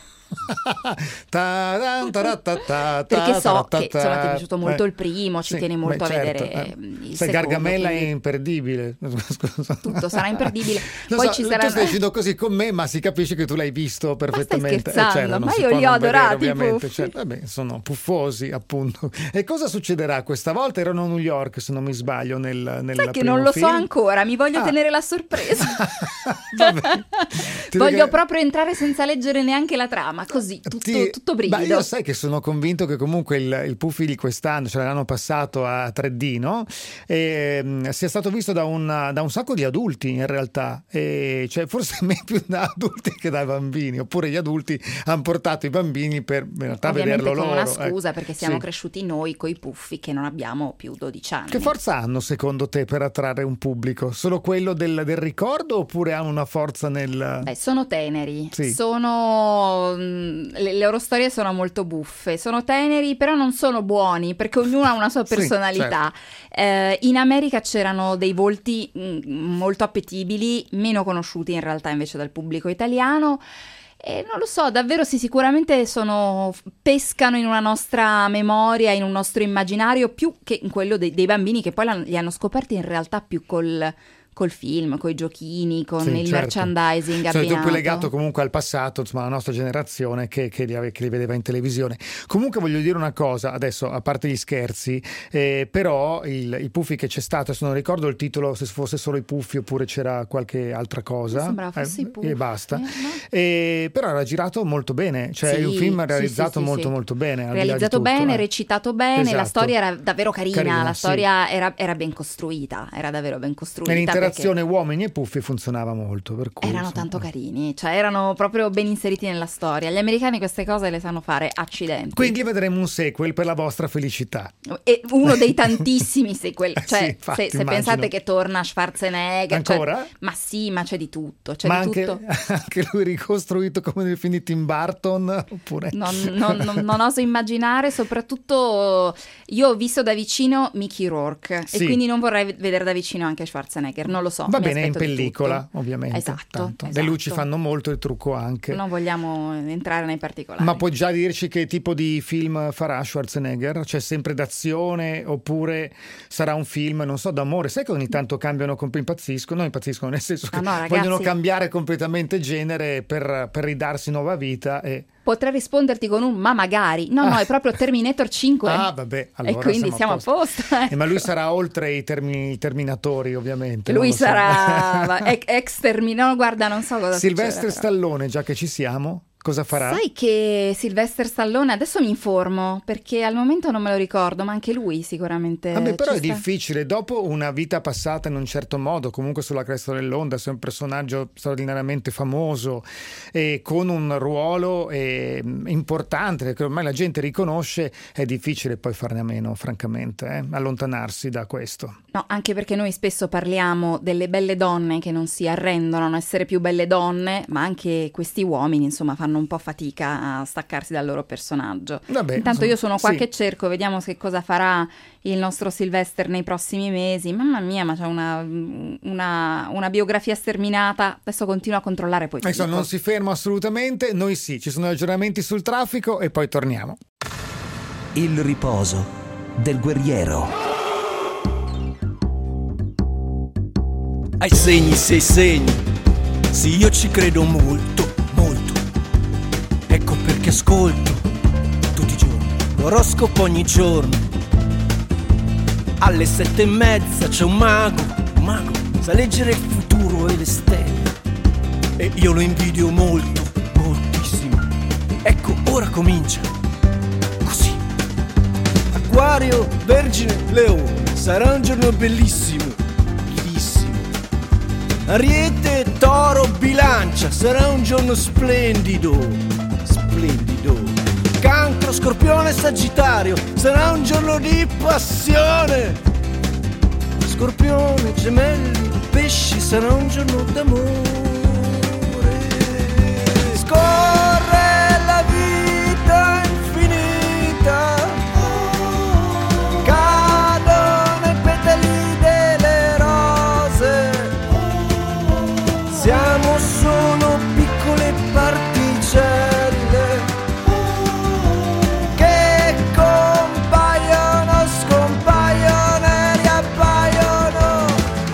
perché so che insomma ti è piaciuto molto il primo, ci sì, tieni molto beh, a certo, vedere eh. il Se secondo, Gargamella quindi è imperdibile. Scusa. Tutto sarà imperdibile. Lo Poi so, ci sarà... tu stai dicendo così con me, ma si capisce che tu l'hai visto perfettamente. Ma stai scherzando? Eh, certo, non Ma si io può li ho non vedere, adorati, ovviamente. Puffi. Certo. Vabbè, sono puffosi, appunto. E cosa succederà questa volta? Erano a New York, se non mi sbaglio, nel, nel Sai che non lo film. so ancora, mi voglio Ah. tenere la sorpresa. Vabbè. Ti Voglio dico- proprio entrare senza leggere neanche la trama, così, tutto, Ti- tutto brivido. Ma io sai che sono convinto che comunque il, il Puffi di quest'anno, cioè l'anno passato a tre D, no? E, mh, sia stato visto da un, da un sacco di adulti in realtà, e, cioè forse me più da adulti che da bambini, oppure gli adulti hanno portato i bambini per in realtà Ovviamente vederlo con loro. una scusa, eh. perché siamo Sì. cresciuti noi coi Puffi che non abbiamo più dodici anni. Che forza hanno secondo te per attrarre un pubblico? Solo quello del, del ricordo oppure hanno una forza nel... Beh, sono teneri, Sì. sono mh, le, le loro storie sono molto buffe, sono teneri però non sono buoni perché ognuno ha una sua Sì, personalità. Eh, in America c'erano dei volti mh, molto appetibili, meno conosciuti in realtà invece dal pubblico italiano. E non lo so, davvero sì, sicuramente sono, pescano in una nostra memoria, in un nostro immaginario, più che in quello dei, dei bambini che poi li hanno scoperti in realtà più col, col film, coi giochini, con Sì, il certo. merchandising Cioè, tu abbinato. più legato comunque al passato, insomma, la nostra generazione che, che, li ave- che li vedeva in televisione. Comunque voglio dire una cosa, adesso, a parte gli scherzi, eh, però il, i Puffi che c'è stato, adesso non ricordo il titolo, se fosse solo i Puffi oppure c'era qualche altra cosa. Mi sembrava fosse i Puffi, e basta. eh, no? Eh, però era girato molto bene, cioè Sì, un film sì, realizzato sì, sì, molto sì. molto bene. al di là di Realizzato tutto, bene, eh. recitato bene, la Esatto. storia era davvero carina, Carina, la sì. storia era, era ben costruita, era davvero ben costruita. Nell'interazione perché uomini e Puffi funzionava molto, per cui, erano insomma, tanto carini, cioè erano proprio ben inseriti nella storia. Gli americani queste cose le sanno fare, accidenti. Quindi vedremo un sequel per la vostra felicità. E uno dei tantissimi sequel, cioè Sì, infatti, se, se immagino. pensate che torna Schwarzenegger, cioè- Ancora? ma sì, ma c'è di tutto, c'è Ma di anche, tutto. anche lui ricostruito come nel film di Tim Burton, oppure... Non, non- non- non oso immaginare, soprattutto io ho visto da vicino Mickey Rourke Sì. e quindi non vorrei vedere da vicino anche Schwarzenegger, non lo so. Va mi bene, in aspetto di pellicola, tutto. ovviamente. Esatto, tanto. Le esatto. luci fanno molto, il trucco anche. Non vogliamo entrare nei particolari. Ma puoi già dirci che tipo di film farà Schwarzenegger? C'è sempre d'azione oppure sarà un film, non so, d'amore? Sai che ogni tanto cambiano, comp- impazziscono, no impazziscono nel senso che Ah, no, ragazzi. vogliono cambiare completamente genere per, per ridarsi nuova vita e... Potrei risponderti con un ma magari. No, no, Ah. è proprio Terminator cinque. Ah, vabbè, allora e quindi siamo a posto. eh. Eh, ma lui sarà oltre i, termini, i Terminatori, ovviamente. non Lui lo so. sarà ex, ex Terminator, guarda, non so cosa Silvestre succederà, però. Stallone, già che ci siamo, cosa farà? Sai che Sylvester Stallone, adesso mi informo perché al momento non me lo ricordo, ma anche lui sicuramente Vabbè, però ci è sta. difficile, dopo una vita passata in un certo modo, comunque sulla cresta dell'onda, sei un personaggio straordinariamente famoso e con un ruolo eh, importante che ormai la gente riconosce, è difficile poi farne a meno, francamente, eh, allontanarsi da questo. No, anche perché noi spesso parliamo delle belle donne che non si arrendono a non essere più belle donne, ma anche questi uomini, insomma, fanno un po' fatica a staccarsi dal loro personaggio. Vabbè, Intanto insomma, io sono qua sì. che cerco, vediamo che cosa farà il nostro Sylvester nei prossimi mesi. Mamma mia, ma c'è una, una, una biografia sterminata. Adesso continuo a controllare, poi ti Adesso dico. non si ferma assolutamente, noi sì, ci sono aggiornamenti sul traffico e poi torniamo. Il riposo del guerriero. Ai segni sei segni, sì io ci credo molto, molto. Ecco perché ascolto tutti i giorni l'oroscopo ogni giorno. Alle sette e mezza c'è un mago, un mago, sa leggere il futuro e le stelle. e io lo invidio molto, moltissimo. Ecco, ora comincia. Così. Acquario, Vergine, Leone, sarà un giorno bellissimo, bellissimo. Ariete, Toro, Bilancia, sarà un giorno splendido, splendido. Cancro, Scorpione, Sagittario, sarà un giorno di passione. Scorpione, Gemelli, Pesci, sarà un giorno d'amore. Scorre la vita infinita, cadono i petali delle rose, siamo solo piccole particelle che compaiono, scompaiono e riappaiono.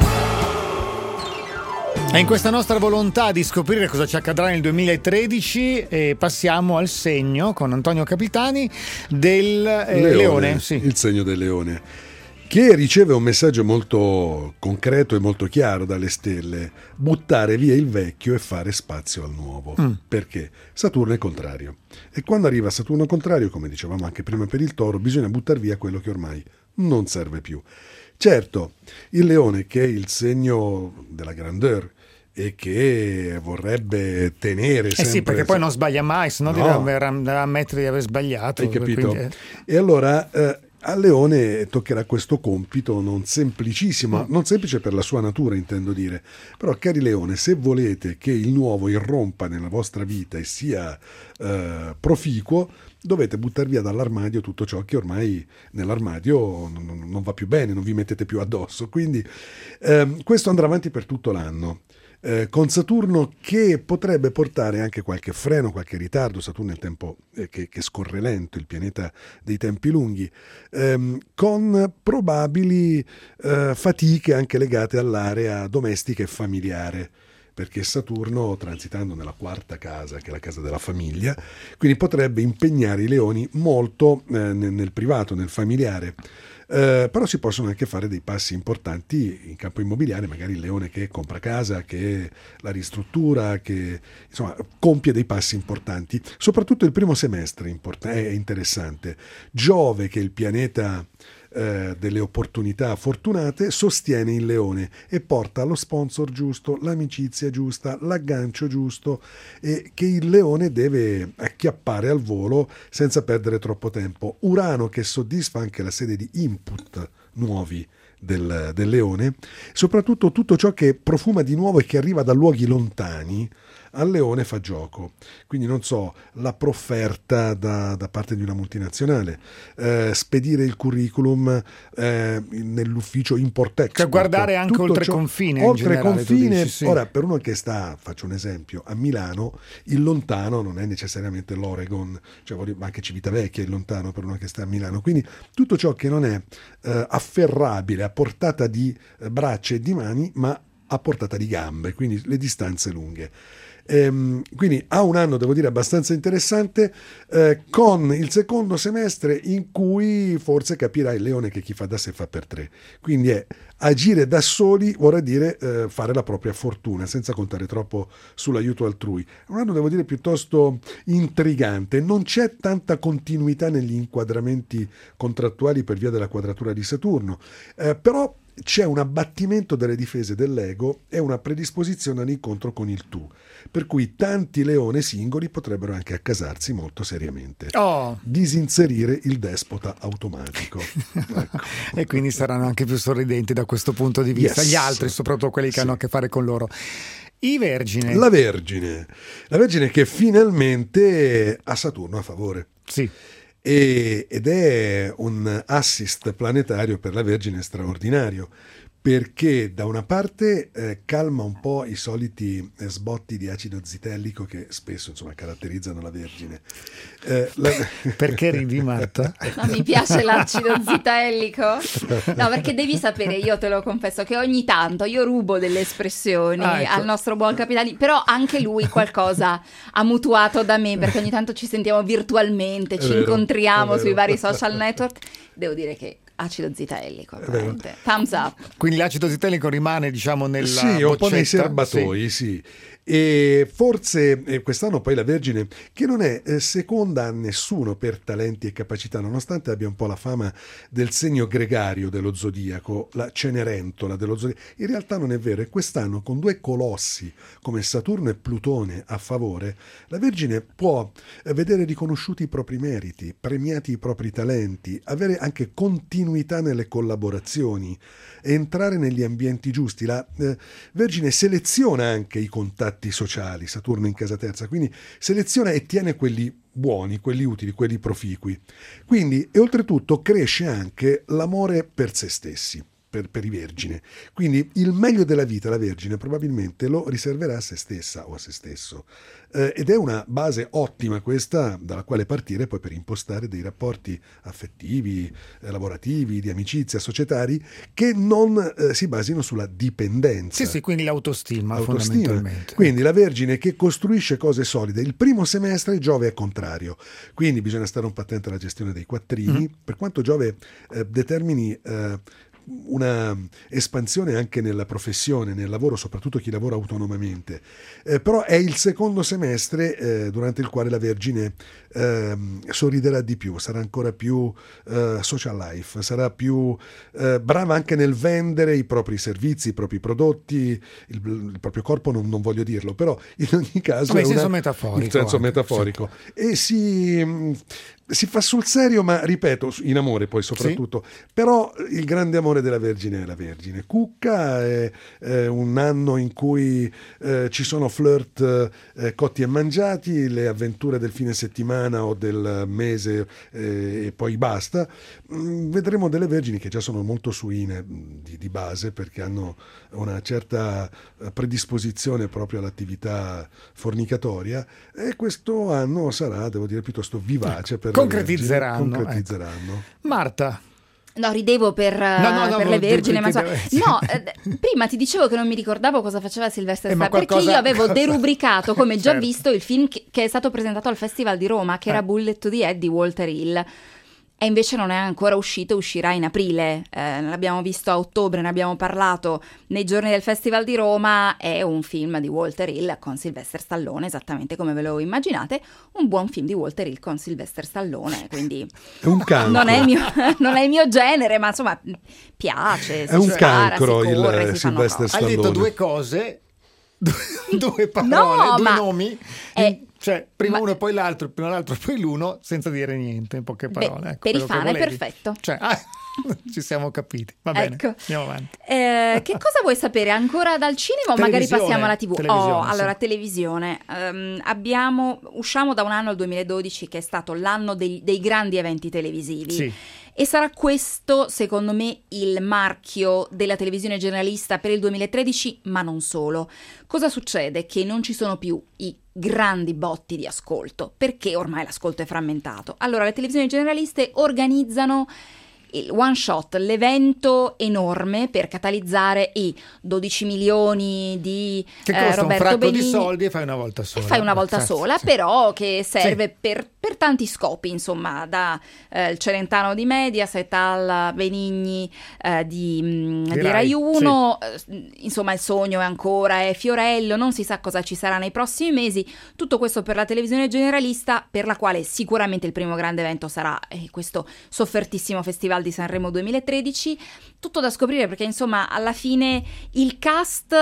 E in questa nostra volontà di scoprire cosa ci accadrà nel duemilatredici eh, passiamo al segno con Antonio Capitani del eh, Leone, Leone, sì. Il segno del Leone, che riceve un messaggio molto concreto e molto chiaro dalle stelle: buttare via il vecchio e fare spazio al nuovo. Mm. Perché? Saturno è contrario, e quando arriva Saturno contrario, come dicevamo anche prima per il Toro, bisogna buttare via quello che ormai non serve più. Certo, il Leone, che è il segno della grandeur e che vorrebbe tenere sempre... Eh sì, perché poi non sbaglia mai, se no, no. deve ammettere di aver sbagliato. Hai capito? Quindi... E allora eh, al Leone toccherà questo compito non semplicissimo, Mm. non semplice per la sua natura, intendo dire. Però, cari Leone, se volete che il nuovo irrompa nella vostra vita e sia eh, proficuo, dovete buttare via dall'armadio tutto ciò che ormai nell'armadio non, non va più bene, non vi mettete più addosso. Quindi ehm, questo andrà avanti per tutto l'anno. Eh, con Saturno che potrebbe portare anche qualche freno, qualche ritardo. Saturno è il tempo eh, che, che scorre lento, il pianeta dei tempi lunghi, ehm, con probabili eh, fatiche anche legate all'area domestica e familiare, perché Saturno, transitando nella quarta casa, che è la casa della famiglia, quindi potrebbe impegnare i leoni molto eh, nel, nel privato, nel familiare. Eh, però si possono anche fare dei passi importanti in campo immobiliare, magari il leone che compra casa, che la ristruttura, che insomma compie dei passi importanti. Soprattutto il primo semestre import- è interessante. Giove, che è il pianeta eh, delle opportunità fortunate, sostiene il leone e porta lo sponsor giusto, l'amicizia giusta, l'aggancio giusto, e che il leone deve acchiappare al volo senza perdere troppo tempo. Urano, che soddisfa anche la sede di input nuovi del, del leone, soprattutto tutto ciò che profuma di nuovo e che arriva da luoghi lontani, al leone fa gioco. Quindi non so, la profferta da, da parte di una multinazionale, eh, spedire il curriculum eh, nell'ufficio import-export, cioè guardare anche tutto oltre ciò, confine, oltre in generale, confine. dici, sì. Ora, per uno che sta, faccio un esempio, a Milano, il lontano non è necessariamente l'Oregon, cioè voglio, anche Civitavecchia è lontano per uno che sta a Milano. Quindi tutto ciò che non è eh, afferrabile a portata di eh, braccia e di mani, ma a portata di gambe, quindi le distanze lunghe. Ehm, quindi ha un anno, devo dire, abbastanza interessante, eh, con il secondo semestre in cui forse capirà il leone che chi fa da sé fa per tre. Quindi è agire da soli, vorrà dire eh, fare la propria fortuna senza contare troppo sull'aiuto altrui. È un anno, devo dire, piuttosto intrigante. Non c'è tanta continuità negli inquadramenti contrattuali per via della quadratura di Saturno, eh, però c'è un abbattimento delle difese dell'ego e una predisposizione all'incontro con il tu, per cui tanti leone singoli potrebbero anche accasarsi molto seriamente. Oh. Disinserire il despota automatico. Ecco. E quindi saranno anche più sorridenti da questo punto di vista, Yes. gli altri, soprattutto quelli che Sì. hanno a che fare con loro. I Vergine. La Vergine. La Vergine che finalmente ha Saturno a favore. Sì. E, ed è un assist planetario per la Vergine straordinario, perché da una parte eh, calma un po' i soliti eh, sbotti di acido zitellico che spesso, insomma, caratterizzano la Vergine. Eh, la... Perché ridi, Marta? No, mi piace l'acido zitellico. No, perché devi sapere, io te lo confesso, che ogni tanto io rubo delle espressioni Ah, ecco. al nostro buon Capitani, però anche lui qualcosa ha mutuato da me, perché ogni tanto ci sentiamo virtualmente, È ci vero, incontriamo è sui vero. vari social network. Devo dire che acido zitellico, veramente. Thumbs up. Quindi l'acido zitellico rimane, diciamo, nella sì, boccetta. un po' nei serbatoi, sì. sì. E forse eh, quest'anno poi la Vergine, che non è eh, seconda a nessuno per talenti e capacità, nonostante abbia un po' la fama del segno gregario dello zodiaco, la Cenerentola dello zodiaco, in realtà non è vero. E quest'anno, con due colossi come Saturno e Plutone a favore, la Vergine può eh, vedere riconosciuti i propri meriti, premiati i propri talenti, avere anche continuità nelle collaborazioni, entrare negli ambienti giusti. La eh, Vergine seleziona anche i contatti sociali, Saturno in casa terza, quindi seleziona e tiene quelli buoni, quelli utili, quelli proficui. Quindi, e oltretutto cresce anche l'amore per se stessi, per, per i Vergine. Quindi il meglio della vita la Vergine probabilmente lo riserverà a se stessa o a se stesso. Eh, ed è una base ottima questa dalla quale partire poi per impostare dei rapporti affettivi, eh, lavorativi, di amicizia, societari, che non eh, si basino sulla dipendenza. Sì, sì, quindi l'autostima, Autostima. fondamentalmente. Quindi la Vergine che costruisce cose solide. Il primo semestre Giove è contrario, quindi bisogna stare un po' attenti alla gestione dei quattrini, mm. per quanto Giove eh, determini eh, una espansione anche nella professione, nel lavoro, soprattutto chi lavora autonomamente. Eh, però è il secondo semestre eh, durante il quale la Vergine eh, sorriderà di più, sarà ancora più eh, social life, sarà più eh, brava anche nel vendere i propri servizi, i propri prodotti, il, il proprio corpo non, non voglio dirlo, però in ogni caso Come è in senso una, metaforico. in senso anche, metaforico. Sì. E si... si fa sul serio, ma ripeto, in amore poi soprattutto. Sì. Però il grande amore della Vergine è la Vergine. Cucca è, è un anno in cui eh, ci sono flirt eh, cotti e mangiati, le avventure del fine settimana o del mese eh, e poi basta. Mm, vedremo delle Vergini che già sono molto suine di, di base, perché hanno una certa predisposizione proprio all'attività fornicatoria, e questo anno sarà, devo dire, piuttosto vivace per concretizzeranno, concretizzeranno. Ecco. Marta. No, ridevo per, no, no, no, per le Vergini, ma deve... no, eh, prima ti dicevo che non mi ricordavo cosa faceva Sylvester eh, Stallone, qualcosa... perché io avevo derubricato, come già certo. visto, il film che, che è stato presentato al Festival di Roma, che eh. era Bullet to the Head di Walter Hill. E invece non è ancora uscito, uscirà in aprile, eh, l'abbiamo visto a ottobre, ne abbiamo parlato nei giorni del Festival di Roma. È un film di Walter Hill con Sylvester Stallone, esattamente come ve lo immaginate, un buon film di Walter Hill con Sylvester Stallone, quindi è un cancro. Non è il mio, non è il mio genere, ma insomma piace, è un spara, cancro si corre, il si Sylvester Stallone. Hai detto due cose, due, due parole, no, due ma nomi. è... Cioè, prima Ma... uno e poi l'altro, prima l'altro e poi l'uno, senza dire niente, in poche parole. Beh, ecco, per i quello fan che è volevi. perfetto. Cioè, ah, ci siamo capiti. Va bene, ecco. andiamo avanti. Eh, che cosa vuoi sapere? Ancora dal cinema o magari passiamo alla tivù? Oh, allora, sì. televisione. Um, abbiamo, usciamo da un anno, il duemiladodici, che è stato l'anno dei, dei grandi eventi televisivi. Sì. E sarà questo, secondo me, il marchio della televisione generalista per il duemilatredici, ma non solo. Cosa succede? Che non ci sono più i grandi botti di ascolto, perché ormai l'ascolto è frammentato. Allora, le televisioni generaliste organizzano il one shot, l'evento enorme per catalizzare i dodici milioni di che eh, costa Roberto un fracco Benigni, di soldi e fai una volta sola. e fai una volta Esatto, sola, sì. però che serve Sì. per, per tanti scopi, insomma, da eh, il Celentano di Mediaset al Benigni eh, di, mh, Di di Rai, Rai uno, eh, insomma il sogno è ancora è Fiorello, non si sa cosa ci sarà nei prossimi mesi. Tutto questo per la televisione generalista, per la quale sicuramente il primo grande evento sarà eh, questo soffertissimo Festival di Sanremo duemilatredici. Tutto da scoprire, perché insomma alla fine il cast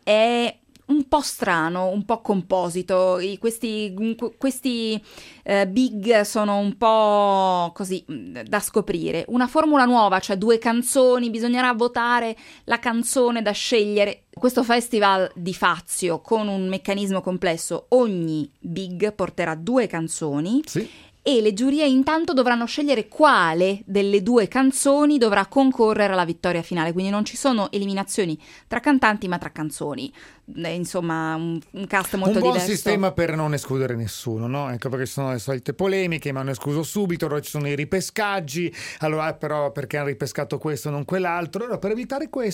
è un po' strano, un po' composito. I, questi questi eh, big sono un po' così da scoprire. Una formula nuova, cioè due canzoni, bisognerà votare la canzone da scegliere. Questo festival di Fazio, con un meccanismo complesso, ogni big porterà due canzoni. Sì. E le giurie intanto dovranno scegliere quale delle due canzoni dovrà concorrere alla vittoria finale, quindi non ci sono eliminazioni tra cantanti ma tra canzoni. Eh, insomma un, un cast molto diverso. Un buon diverso. sistema per non escludere nessuno, no? Ecco, perché ci sono le solite polemiche, mi hanno escluso subito, ora ci sono i ripescaggi, allora però perché hanno ripescato questo non quell'altro. Allora per evitare questo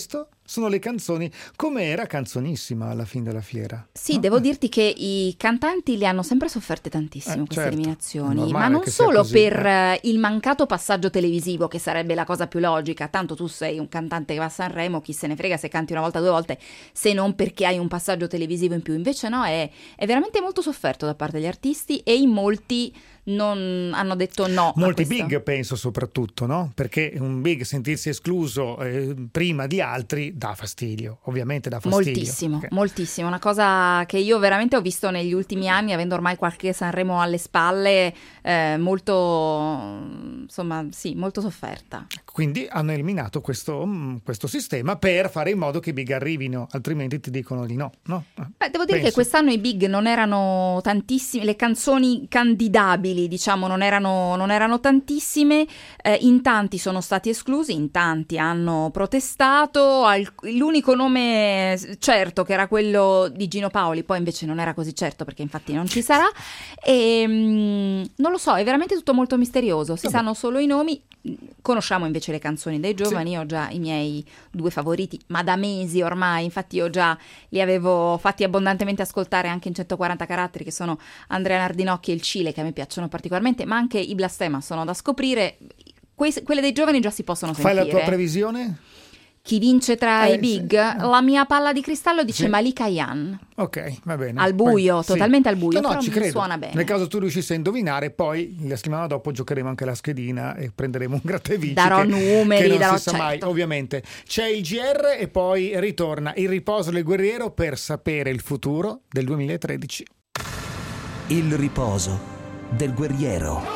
sono le canzoni, come era canzonissima alla fine della fiera. Sì, no? devo dirti che i cantanti le hanno sempre sofferte tantissimo, Eh, queste certo, eliminazioni, è normale ma non che sia solo così, per eh. eh, il mancato passaggio televisivo, che sarebbe la cosa più logica. Tanto tu sei un cantante che va a Sanremo, chi se ne frega se canti una volta due volte, se non perché hai un passaggio televisivo in più. Invece no, è, è veramente molto sofferto da parte degli artisti, e in molti non hanno detto no. Molti a questo. big, penso, soprattutto, no? Perché un big sentirsi escluso eh, prima di altri dà fastidio, ovviamente dà fastidio. Moltissimo, Perché- moltissimo, una cosa che io veramente ho visto negli ultimi anni, avendo ormai qualche Sanremo alle spalle, eh, molto, insomma, sì, molto sofferta. Quindi hanno eliminato questo, mm, questo sistema per fare in modo che i big arrivino, altrimenti ti dicono di no, no? Eh, Beh, devo dire penso. che quest'anno i big non erano tantissimi, le canzoni candidabili, diciamo, non erano, non erano tantissime, eh, in tanti sono stati esclusi, in tanti hanno protestato, al- l'unico nome certo che era quello di Gino Paoli, poi invece non era così certo perché infatti non ci sarà, e mm, non lo so, è veramente tutto molto misterioso, si Vabbè. sanno solo i nomi. Conosciamo invece le canzoni dei giovani, io ho già i miei due favoriti, ma da mesi ormai, infatti io già li avevo fatti abbondantemente ascoltare anche in centoquaranta caratteri, che sono Andrea Nardinocchi e il Cile, che a me piacciono particolarmente, ma anche i Blastema sono da scoprire. Que- quelle dei giovani già si possono Fai sentire. la tua previsione? Chi vince tra Eh, i big? sì. La mia palla di cristallo dice Sì. Malika Yan. Ok, va bene. Al buio, Poi- totalmente al buio, No, no, però ci mi credo. suona bene. Nel caso tu riuscissi a indovinare, poi la settimana dopo giocheremo anche la schedina e prenderemo un gratta e vinci. Darò che, numeri, che non darò- si sa mai, certo. ovviamente. C'è il G R e poi ritorna il riposo del guerriero per sapere il futuro del duemilatredici. Il riposo del guerriero.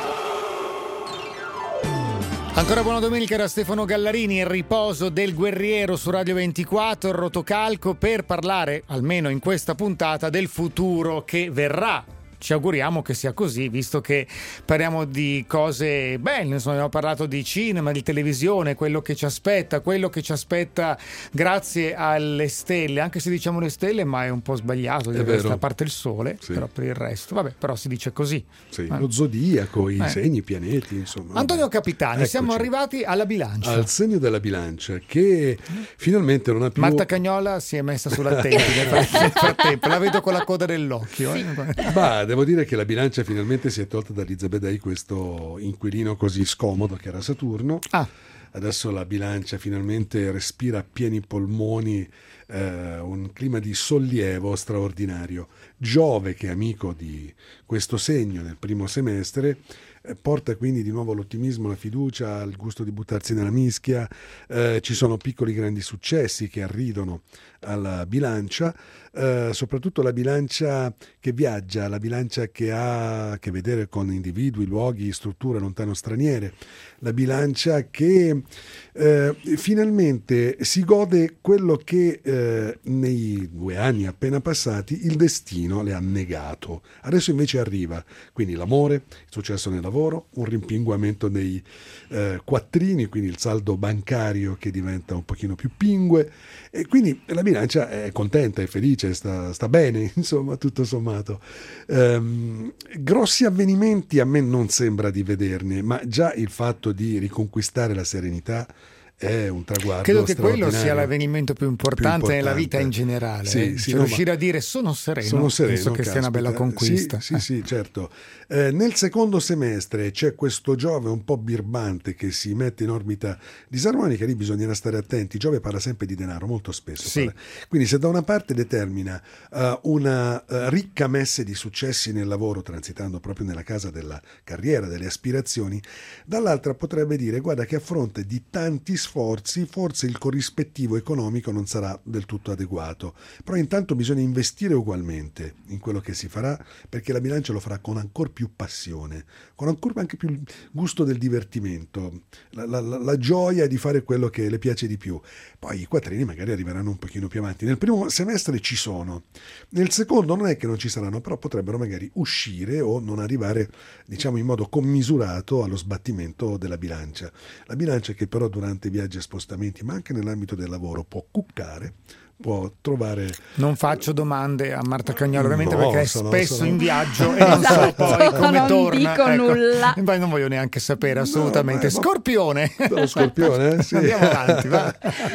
Ancora buona domenica da Stefano Gallarini, il riposo del guerriero su Radio ventiquattro, rotocalco, per parlare, almeno in questa puntata, del futuro che verrà. Ci auguriamo che sia così, visto che parliamo di cose belle, insomma, abbiamo parlato di cinema, di televisione, quello che ci aspetta, quello che ci aspetta grazie alle stelle, anche se diciamo le stelle, ma è un po' sbagliato, È dire, vero. a parte il sole, Sì. però per il resto, vabbè, però si dice così. Sì, Eh. lo zodiaco, i Eh. segni, i pianeti, insomma. Antonio Capitani, Eccoci. siamo arrivati alla bilancia. Al segno della bilancia, che finalmente non ha più... Marta Cagnola si è messa sull'attenti nel fr- nel frattempo, la vedo con la coda dell'occhio. eh. Bah, devo dire che la bilancia finalmente si è tolta da Elizabeth Day questo inquilino così scomodo che era Saturno. Ah, Adesso la bilancia finalmente respira a pieni polmoni eh, un clima di sollievo straordinario. Giove, che è amico di questo segno nel primo semestre, eh, porta quindi di nuovo l'ottimismo, la fiducia, il gusto di buttarsi nella mischia. Eh, ci sono piccoli grandi successi che arridono alla bilancia, eh, soprattutto la bilancia che viaggia, la bilancia che ha a che vedere con individui, luoghi, strutture lontano straniere, la bilancia che eh, finalmente si gode quello che eh, nei due anni appena passati il destino le ha negato. Adesso invece arriva quindi l'amore, il successo nel lavoro, un rimpinguamento dei eh, quattrini, quindi il saldo bancario che diventa un pochino più pingue, e quindi la bilancia è contenta, è felice, sta, sta bene, insomma, tutto sommato. Ehm, grossi avvenimenti a me non sembra di vederne, ma già il fatto di riconquistare la serenità è un traguardo credo che quello sia straordinario. l'avvenimento più importante, Più nella vita in importante. generale. Sì, eh. sì, Cioè, no, riuscire ma- a dire sono sereno, Sono sereno, penso che sia una caspita. bella conquista. Sì, sì, Eh. sì, certo. Eh, nel secondo semestre c'è questo Giove un po' birbante che si mette in orbita disarmonica, lì bisognerà stare attenti. Giove parla sempre di denaro, molto spesso. Sì. parla. Quindi se da una parte determina eh, una eh, ricca messe di successi nel lavoro, transitando proprio nella casa della carriera, delle aspirazioni, dall'altra potrebbe dire guarda che a fronte di tanti sforzi forse il corrispettivo economico non sarà del tutto adeguato, però intanto bisogna investire ugualmente in quello che si farà, perché la bilancia lo farà con ancora più passione, con ancora anche più gusto del divertimento, la, la, la gioia di fare quello che le piace di più. Poi i quattrini magari arriveranno un pochino più avanti. Nel primo semestre ci sono, nel secondo non è che non ci saranno, però potrebbero magari uscire o non arrivare, diciamo, in modo commisurato allo sbattimento della bilancia. La bilancia che però durante viaggi e spostamenti, ma anche nell'ambito del lavoro, può cuccare, può trovare... Non faccio domande a Marta Cagnolo, ovviamente, No, perché è sono- spesso sono- in viaggio e non so poi come Non torna. dico Ecco. nulla. E poi non voglio neanche sapere assolutamente. No, ma- Scorpione. Lo Scorpione, eh? Sì. Andiamo avanti, va.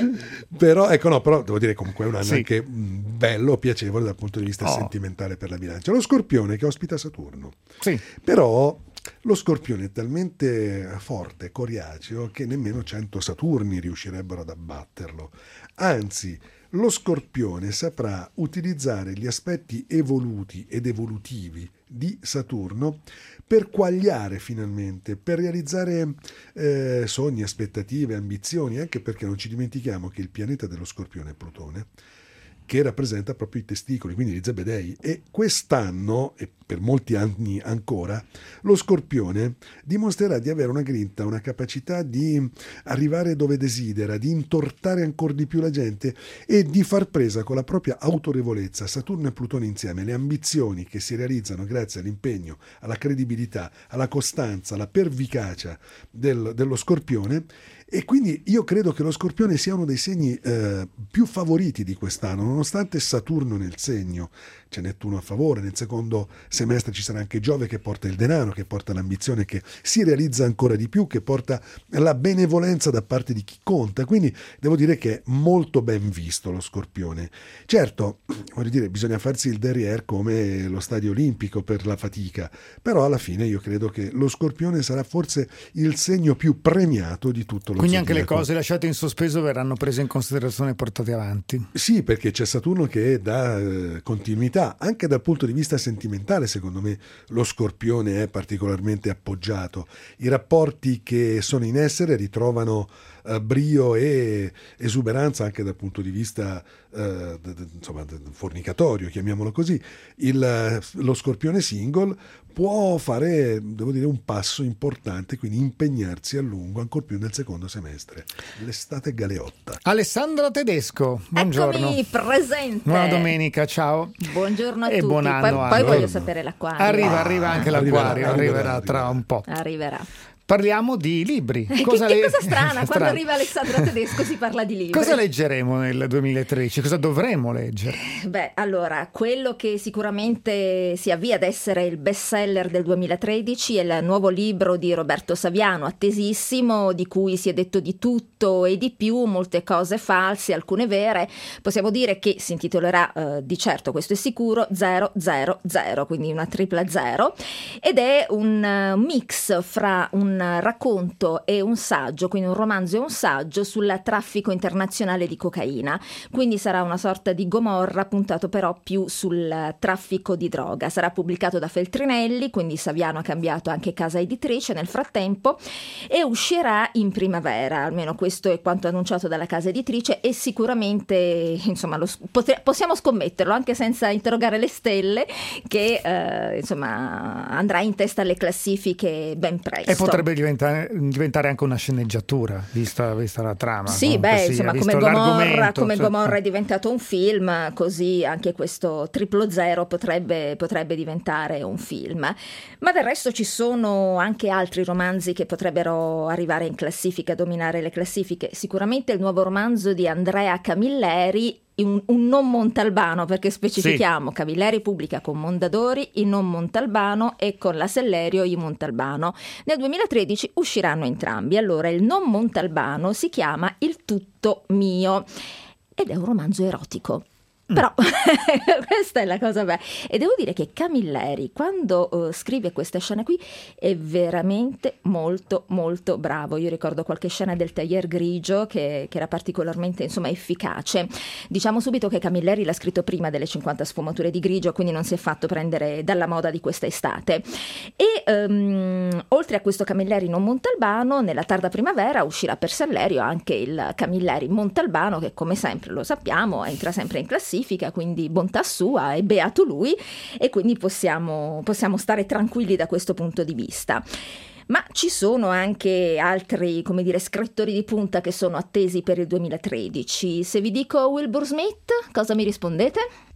Però ecco, no, però devo dire comunque è un anno Sì. anche mh, bello, piacevole dal punto di vista Oh. sentimentale per la bilancia. Lo Scorpione che ospita Saturno. Sì. Però lo Scorpione è talmente forte, coriaceo, che nemmeno cento Saturni riuscirebbero ad abbatterlo. Anzi, lo Scorpione saprà utilizzare gli aspetti evoluti ed evolutivi di Saturno per quagliare finalmente, per realizzare eh, sogni, aspettative, ambizioni, anche perché non ci dimentichiamo che il pianeta dello Scorpione è Plutone, che rappresenta proprio i testicoli, quindi gli zebedei, e quest'anno, e per molti anni ancora, lo Scorpione dimostrerà di avere una grinta, una capacità di arrivare dove desidera, di intortare ancora di più la gente e di far presa con la propria autorevolezza, Saturno e Plutone insieme, le ambizioni che si realizzano grazie all'impegno, alla credibilità, alla costanza, alla pervicacia del, dello Scorpione. E quindi io credo che lo Scorpione sia uno dei segni eh, più favoriti di quest'anno, nonostante Saturno nel segno, c'è Nettuno a favore, nel secondo semestre ci sarà anche Giove che porta il denaro, che porta l'ambizione, che si realizza ancora di più, che porta la benevolenza da parte di chi conta, quindi devo dire che è molto ben visto lo Scorpione. Certo, voglio dire, bisogna farsi il derrière come lo stadio olimpico per la fatica, però alla fine io credo che lo Scorpione sarà forse il segno più premiato di tutto lo Quindi anche le zodiaco. cose lasciate in sospeso verranno prese in considerazione e portate avanti. Sì, perché c'è Saturno che dà eh, continuità, anche dal punto di vista sentimentale, secondo me lo Scorpione è particolarmente appoggiato. I rapporti che sono in essere ritrovano eh, brio e esuberanza anche dal punto di vista eh, d- d- insomma, d- fornicatorio, chiamiamolo così. Il, lo Scorpione single può fare, devo dire, un passo importante, quindi impegnarsi a lungo, ancor più nel secondo semestre. L'estate galeotta. Alessandra Tedesco, buongiorno. Eccomi presente. Buona domenica, ciao. Buongiorno a E tutti. buon Poi, anno poi anche. voglio sapere l'acquario. Arriva, arriva anche Arriverà, l'acquario, arriverà, arriverà tra arriverà. un po'. Arriverà. Parliamo di libri. che, che le- cosa strana, quando strano. arriva Alessandra Tedesco si parla di libri. Cosa leggeremo nel duemilatredici? Cosa dovremo leggere? Beh, allora, quello che sicuramente si avvia ad essere il best seller del duemilatredici è il nuovo libro di Roberto Saviano, attesissimo, di cui si è detto di tutto e di più, molte cose false, alcune vere. Possiamo dire che si intitolerà, eh, di certo, questo è sicuro, zero zero zero, quindi una tripla zero, ed è un uh, mix fra un racconto e un saggio, quindi un romanzo e un saggio sul traffico internazionale di cocaina, quindi sarà una sorta di Gomorra puntato però più sul traffico di droga. Sarà pubblicato da Feltrinelli, quindi Saviano ha cambiato anche casa editrice nel frattempo, e uscirà in primavera, almeno questo è quanto annunciato dalla casa editrice, e sicuramente, insomma, lo, potre, possiamo scommetterlo anche senza interrogare le stelle che eh, insomma andrà in testa alle classifiche ben presto. E potrebbe diventare, diventare anche una sceneggiatura, vista, vista la trama. Sì, comunque beh, sia, insomma, visto come Gomorra, l'argomento, come cioè- Gomorra è diventato un film, così anche questo triplo zero potrebbe, potrebbe diventare un film. Ma del resto ci sono anche altri romanzi che potrebbero arrivare in classifica, dominare le classifiche. Sicuramente il nuovo romanzo di Andrea Camilleri, Un, un non Montalbano, perché specifichiamo, sì. Camilleri pubblica con Mondadori i non Montalbano e con la Sellerio i Montalbano. Nel duemilatredici usciranno entrambi. Allora il non Montalbano si chiama Il tutto mio ed è un romanzo erotico. Però questa è la cosa bella. E devo dire che Camilleri, quando uh, scrive queste scene qui, è veramente molto molto bravo. Io ricordo qualche scena del taglier grigio che, che era particolarmente, insomma, efficace. Diciamo subito che Camilleri l'ha scritto prima delle cinquanta sfumature di grigio, quindi non si è fatto prendere dalla moda di questa estate. E um, oltre a questo Camilleri non Montalbano, nella tarda primavera uscirà per Sellerio anche il Camilleri Montalbano, che come sempre lo sappiamo entra sempre in classifica, quindi bontà sua e beato lui, e quindi possiamo, possiamo stare tranquilli da questo punto di vista. Ma ci sono anche altri, come dire, scrittori di punta che sono attesi per il duemilatredici. Se vi dico Wilbur Smith, cosa mi rispondete?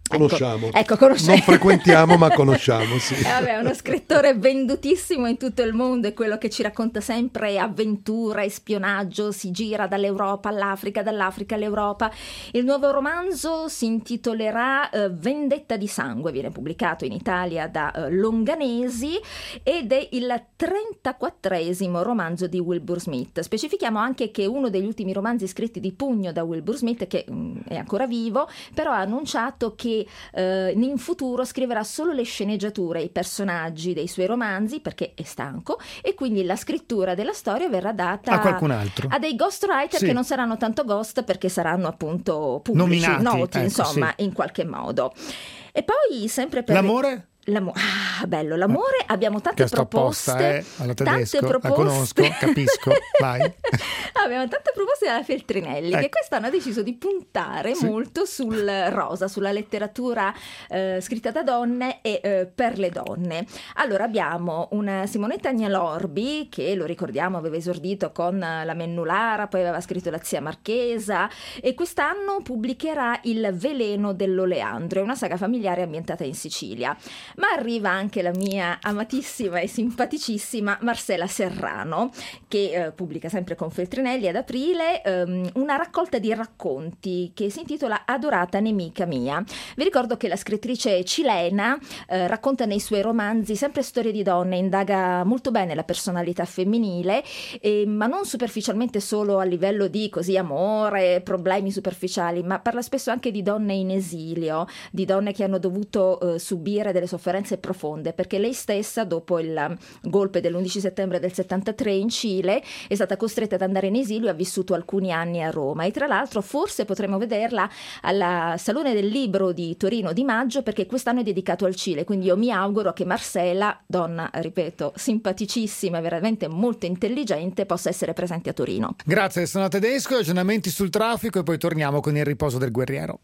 Conosciamo, ecco, ecco, conosce... non frequentiamo ma conosciamo, sì. Eh, vabbè, è uno scrittore vendutissimo in tutto il mondo, è quello che ci racconta sempre avventure, spionaggio, si gira dall'Europa all'Africa, dall'Africa all'Europa. Il nuovo romanzo si intitolerà eh, Vendetta di sangue, viene pubblicato in Italia da eh, Longanesi ed è il trentaquattresimo romanzo di Wilbur Smith. Specifichiamo anche che uno degli ultimi romanzi scritti di pugno da Wilbur Smith, che mh, è ancora vivo, però ha annunciato che eh, in futuro scriverà solo le sceneggiature, i personaggi dei suoi romanzi, perché è stanco, e quindi la scrittura della storia verrà data a qualcun altro, a dei ghostwriter, sì, che non saranno tanto ghost perché saranno appunto pubblici, nominati, noti, ecco, insomma, sì, in qualche modo. E poi sempre per l'amore? L'amo- ah, bello, l'amore, abbiamo tante che sto proposte, apposta, eh, alla tedesco, tante proposte. La conosco, capisco, vai. Abbiamo tante proposte dalla Feltrinelli, ecco, che quest'anno ha deciso di puntare, sì, molto sul rosa, sulla letteratura eh, scritta da donne e eh, per le donne. Allora abbiamo una Simonetta Agnalorbi, che lo ricordiamo aveva esordito con La Mennulara, poi aveva scritto La Zia Marchesa, e quest'anno pubblicherà Il veleno dell'oleandro, è una saga familiare ambientata in Sicilia. Ma arriva anche la mia amatissima e simpaticissima Marcela Serrano, che eh, pubblica sempre con Feltrinelli ad aprile ehm, una raccolta di racconti che si intitola Adorata nemica mia. Vi ricordo che la scrittrice cilena eh, racconta nei suoi romanzi sempre storie di donne, indaga molto bene la personalità femminile, eh, ma non superficialmente solo a livello di così amore, problemi superficiali, ma parla spesso anche di donne in esilio, di donne che hanno dovuto eh, subire delle sofferenze profonde, perché lei stessa dopo il golpe dell'undici settembre del settantatré in Cile è stata costretta ad andare in esilio e ha vissuto alcuni anni a Roma, e tra l'altro forse potremo vederla alla Salone del Libro di Torino di maggio, perché quest'anno è dedicato al Cile, quindi io mi auguro che Marcela, donna ripeto simpaticissima e veramente molto intelligente, possa essere presente a Torino. Grazie, sono Tedesco, aggiornamenti sul traffico e poi torniamo con il riposo del guerriero.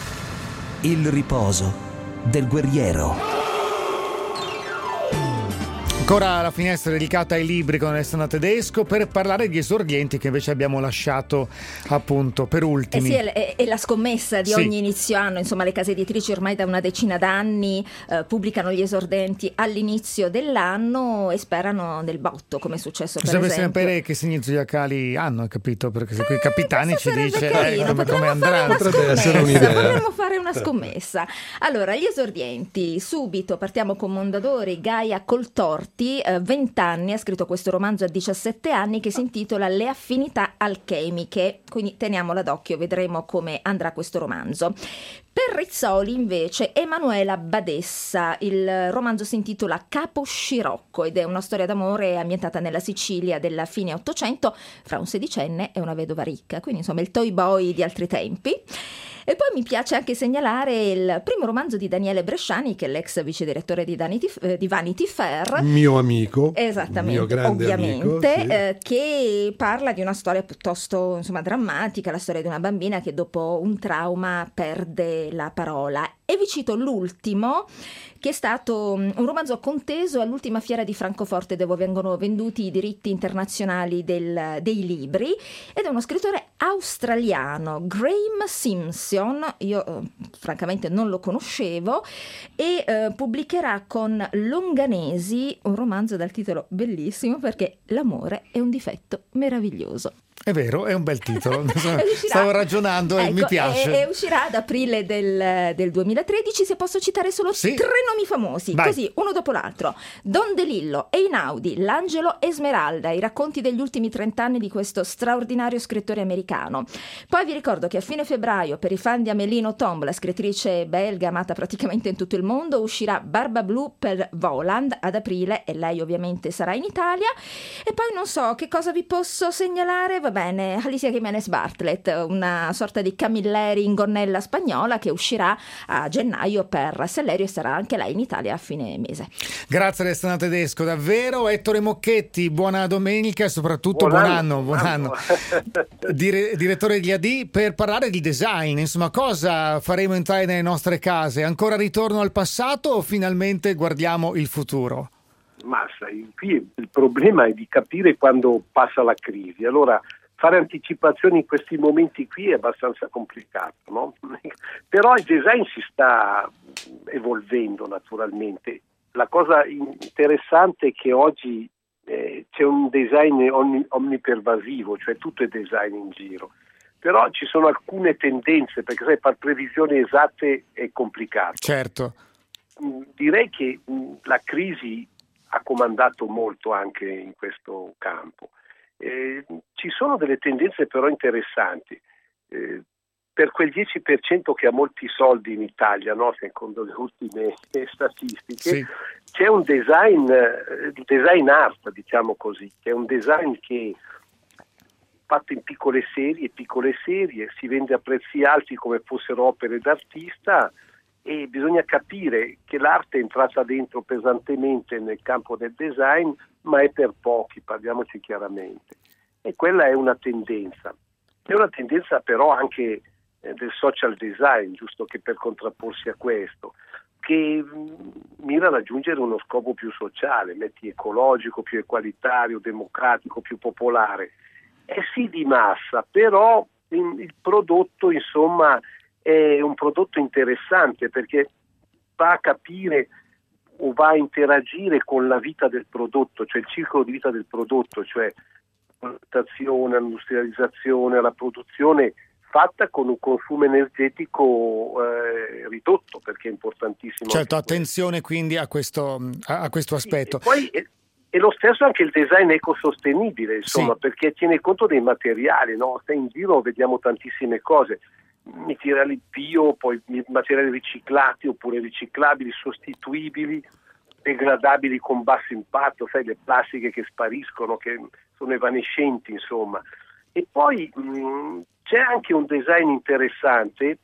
Il riposo del guerriero. Ancora la finestra dedicata ai libri con Alessandra Tedesco per parlare di esordienti che invece abbiamo lasciato appunto per ultimi. Eh sì, è, è la scommessa di sì. ogni inizio anno, insomma le case editrici ormai da una decina d'anni eh, pubblicano gli esordenti all'inizio dell'anno e sperano nel botto, come è successo per Bisogna esempio. sapere che segni zodiacali hanno, capito? Perché se qui i capitani eh, ci dice carino, eh, come, come andranno. Potrebbe essere un'idea. Potremmo fare una scommessa. Allora, gli esordienti, subito partiamo con Mondadori. Gaia Coltorti, venti anni, ha scritto questo romanzo a diciassette anni che si intitola Le affinità alchemiche, quindi teniamola d'occhio, vedremo come andrà questo romanzo. Per Rizzoli invece Emanuela Badessa, il romanzo si intitola Capo Scirocco ed è una storia d'amore ambientata nella Sicilia della fine Ottocento fra un sedicenne e una vedova ricca, quindi insomma il toy boy di altri tempi. E poi mi piace anche segnalare il primo romanzo di Daniele Bresciani, che è l'ex vice direttore di, Danity, di Vanity Fair. Mio amico. Esattamente, mio grande ovviamente, amico, sì. eh, che parla di una storia piuttosto insomma drammatica, la storia di una bambina che dopo un trauma perde la parola. E vi cito l'ultimo, che è stato un romanzo conteso all'ultima fiera di Francoforte, dove vengono venduti i diritti internazionali del, dei libri, ed è uno scrittore australiano, Graeme Simpson. Io eh, francamente non lo conoscevo, e eh, pubblicherà con Longanesi un romanzo dal titolo bellissimo, perché l'amore è un difetto meraviglioso. È vero, è un bel titolo. Stavo ragionando e ecco, mi piace. E, e uscirà ad aprile del, del duemilatredici. Se posso citare solo sì. tre nomi famosi, Vai. Così uno dopo l'altro: Don DeLillo, Einaudi, L'Angelo Esmeralda, i racconti degli ultimi trent'anni di questo straordinario scrittore americano. Poi vi ricordo che a fine febbraio, per i fan di Amélie Nothomb, la scrittrice belga amata praticamente in tutto il mondo, uscirà Barba Blu per Voland ad aprile, e lei ovviamente sarà in Italia. E poi non so che cosa vi posso segnalare. Va bene, Alicia Jimenez Bartlett, una sorta di Camilleri in gonnella spagnola, che uscirà a gennaio per Sellerio e sarà anche lei in Italia a fine mese. Grazie Alessandra Tedesco, davvero. Ettore Mocchetti, buona domenica e soprattutto buon, buon anno, buon anno. Dire, direttore degli A D, per parlare di design, insomma, cosa faremo entrare nelle nostre case? Ancora ritorno al passato o finalmente guardiamo il futuro? Ma sai, qui il problema è di capire quando passa la crisi. Allora fare anticipazioni in questi momenti qui è abbastanza complicato, no? Però il design si sta evolvendo naturalmente. La cosa interessante è che oggi eh, c'è un design omni, omnipervasivo, cioè tutto è design in giro. Però ci sono alcune tendenze, perché sai, fare previsioni esatte è complicato. Certo. Direi che la crisi ha comandato molto anche in questo campo. Eh, ci sono delle tendenze però interessanti. Eh, per quel dieci per cento che ha molti soldi in Italia, no? Secondo le ultime statistiche, sì. C'è un design, design art, diciamo così, che è un design che fatto in piccole serie, piccole serie, si vende a prezzi alti come fossero opere d'artista, e bisogna capire che l'arte è entrata dentro pesantemente nel campo del design, ma è per pochi, parliamoci chiaramente. E quella è una tendenza. È una tendenza però anche eh, del social design, giusto che per contrapporsi a questo, che mh, mira a raggiungere uno scopo più sociale, metti ecologico, più equalitario, democratico, più popolare. È sì di massa, però in, il prodotto, insomma, è un prodotto interessante perché va a capire o va a interagire con la vita del prodotto, cioè il ciclo di vita del prodotto, cioè la produzione, l'industrializzazione, la produzione fatta con un consumo energetico eh, ridotto, perché è importantissimo. Certo, attenzione quindi a questo, a, a questo aspetto. Sì, e poi è, e lo stesso anche il design ecosostenibile, insomma, sì. Perché tiene conto dei materiali, no? Stai in giro, vediamo tantissime cose, materiali bio, poi materiali riciclati oppure riciclabili, sostituibili, degradabili con basso impatto, sai, le plastiche che spariscono, che sono evanescenti, insomma. E poi mh, c'è anche un design interessante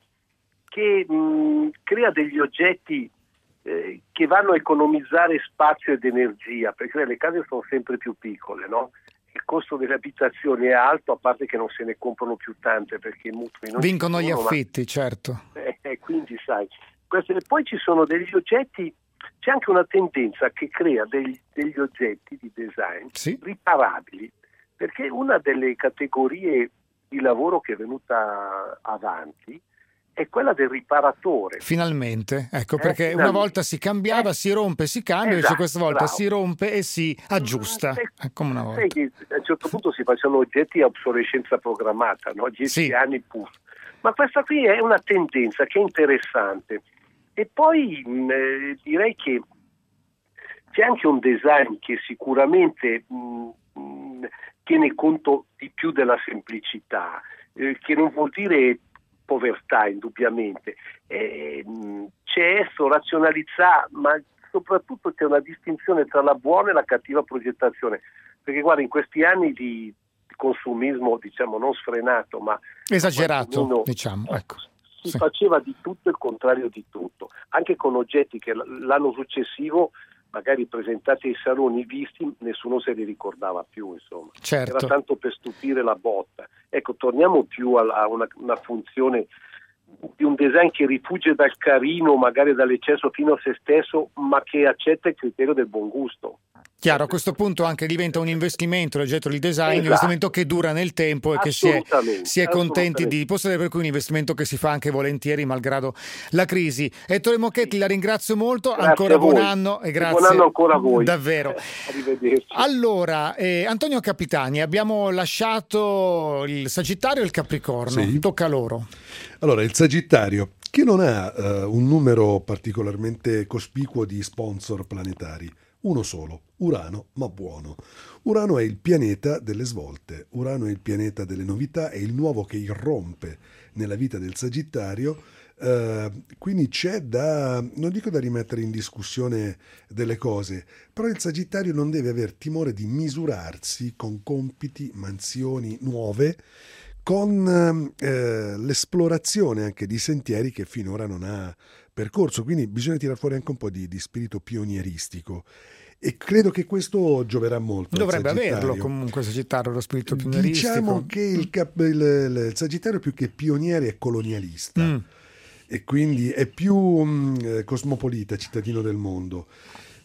che mh, crea degli oggetti eh, che vanno a economizzare spazio ed energia, perché le case sono sempre più piccole, no? Il costo delle abitazioni è alto, a parte che non se ne comprano più tante perché i mutui non vincono gli affitti, ma... certo. Eh, eh, quindi sai, questo... e poi ci sono degli oggetti, c'è anche una tendenza che crea degli, degli oggetti di design sì. riparabili, perché una delle categorie di lavoro che è venuta avanti è quella del riparatore. Finalmente, ecco, eh, perché finalmente. Una volta si cambiava, eh, si rompe, si cambia, esatto, invece questa volta bravo. Si rompe e si aggiusta, sai, è come una volta. Sai che a un certo punto si facevano oggetti a obsolescenza programmata, no? dieci sì. anni puff. Ma questa qui è una tendenza che è interessante. E poi mh, direi che c'è anche un design che sicuramente mh, mh, tiene conto di più della semplicità, eh, che non vuol dire povertà indubbiamente, eh, c'è esso, razionalità, ma soprattutto c'è una distinzione tra la buona e la cattiva progettazione, perché guarda, in questi anni di consumismo, diciamo, non sfrenato, ma esagerato, uno, diciamo, ecco. Si sì. faceva di tutto il contrario di tutto, anche con oggetti che l'anno successivo magari presentati ai saloni visti, nessuno se li ricordava più, insomma. Certo. Era tanto per stupire la botta. Ecco, torniamo più a, a una, una funzione di un design che rifugge dal carino, magari dall'eccesso fino a se stesso, ma che accetta il criterio del buon gusto. Chiaro, a questo punto anche diventa un investimento l'oggetto di design, esatto. Un investimento che dura nel tempo e che si è, si è contenti di possedere, per cui un investimento che si fa anche volentieri malgrado la crisi. Ettore Mochetti, la ringrazio molto, grazie ancora buon anno e grazie. Buon anno ancora a voi. Davvero. Arrivederci. Allora, eh, Antonio Capitani, abbiamo lasciato il Sagittario e il Capricorno, sì. Tocca a loro. Allora, il Sagittario, che non ha uh, un numero particolarmente cospicuo di sponsor planetari, uno solo, Urano, ma buono. Urano è il pianeta delle svolte, Urano è il pianeta delle novità, è il nuovo che irrompe nella vita del Sagittario, uh, quindi c'è da, non dico da rimettere in discussione delle cose, però il Sagittario non deve aver timore di misurarsi con compiti, mansioni nuove, con eh, l'esplorazione anche di sentieri che finora non ha percorso, quindi bisogna tirare fuori anche un po' di, di spirito pionieristico e credo che questo gioverà molto. Dovrebbe averlo comunque Sagittario, lo spirito pionieristico. Diciamo che il, cap- il, il Sagittario più che pioniere è colonialista mm. e quindi è più mh, cosmopolita, cittadino del mondo.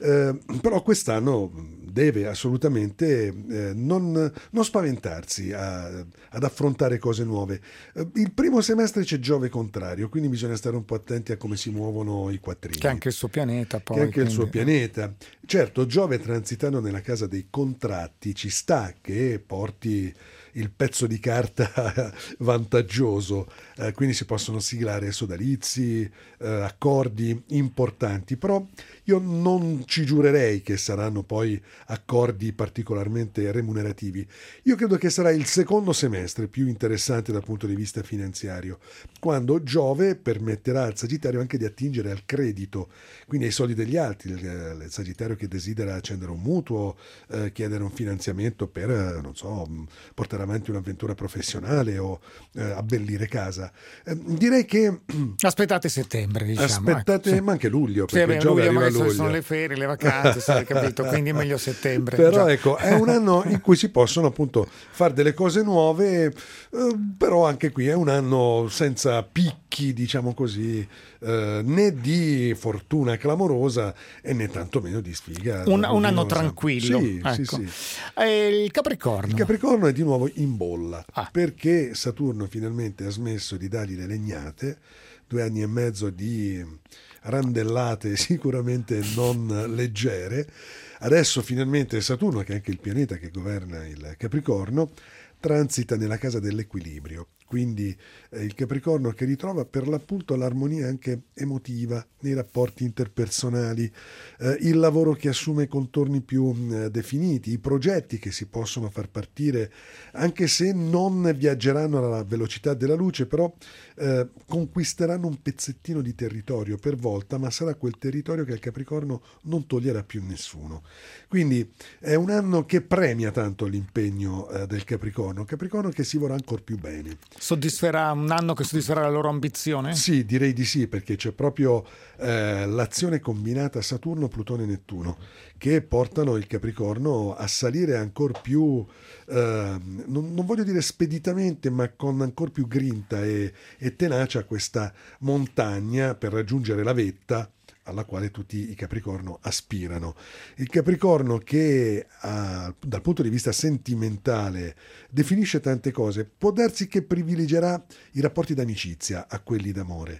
Eh, però quest'anno deve assolutamente eh, non, non spaventarsi a, ad affrontare cose nuove. Eh, il primo semestre c'è Giove contrario, quindi bisogna stare un po' attenti a come si muovono i quattrini. Che è anche il suo pianeta poi. Che è anche quindi... il suo pianeta. Certo, Giove transitando nella casa dei contratti ci sta che porti il pezzo di carta vantaggioso, eh, quindi si possono siglare sodalizi, eh, accordi importanti, però io non ci giurerei che saranno poi accordi particolarmente remunerativi. Io credo che sarà il secondo semestre più interessante dal punto di vista finanziario, quando Giove permetterà al Sagittario anche di attingere al credito, quindi ai soldi degli altri, il, il Sagittario che desidera accendere un mutuo, eh, chiedere un finanziamento per, eh, non so, portare avanti un'avventura professionale o eh, abbellire casa. Eh, direi che aspettate settembre, diciamo. Aspettate, ecco, sì. Ma anche luglio, sì, perché beh, Giove luglio, arriva a magari luglio. Sono le ferie, le vacanze, sai, capito? Quindi è meglio settembre. Però già. Ecco, è un anno in cui si possono appunto fare delle cose nuove, eh, però anche qui è un anno senza picchi, diciamo così, eh, né di fortuna clamorosa e né tantomeno di sfiga. Un, un anno tranquillo. Sì, ecco. sì, sì. E il Capricorno. Il Capricorno è di nuovo in bolla, ah. perché Saturno finalmente ha smesso di dargli le legnate, due anni e mezzo di randellate sicuramente non leggere. Adesso finalmente Saturno, che è anche il pianeta che governa il Capricorno, transita nella casa dell'equilibrio. Quindi eh, il Capricorno che ritrova per l'appunto l'armonia anche emotiva nei rapporti interpersonali, eh, il lavoro che assume contorni più eh, definiti, i progetti che si possono far partire, anche se non viaggeranno alla velocità della luce, però eh, conquisteranno un pezzettino di territorio per volta, ma sarà quel territorio che al Capricorno non toglierà più nessuno. Quindi è un anno che premia tanto l'impegno eh, del Capricorno, Capricorno che si vorrà ancora più bene. Soddisferà un anno che soddisferà la loro ambizione? Sì, direi di sì, perché c'è proprio eh, l'azione combinata Saturno, Plutone e Nettuno che portano il Capricorno a salire ancora più, eh, non, non voglio dire speditamente, ma con ancora più grinta e, e tenacia questa montagna per raggiungere la vetta alla quale tutti i Capricorno aspirano. Il Capricorno che ha, dal punto di vista sentimentale definisce tante cose, può darsi che privilegerà i rapporti d'amicizia a quelli d'amore.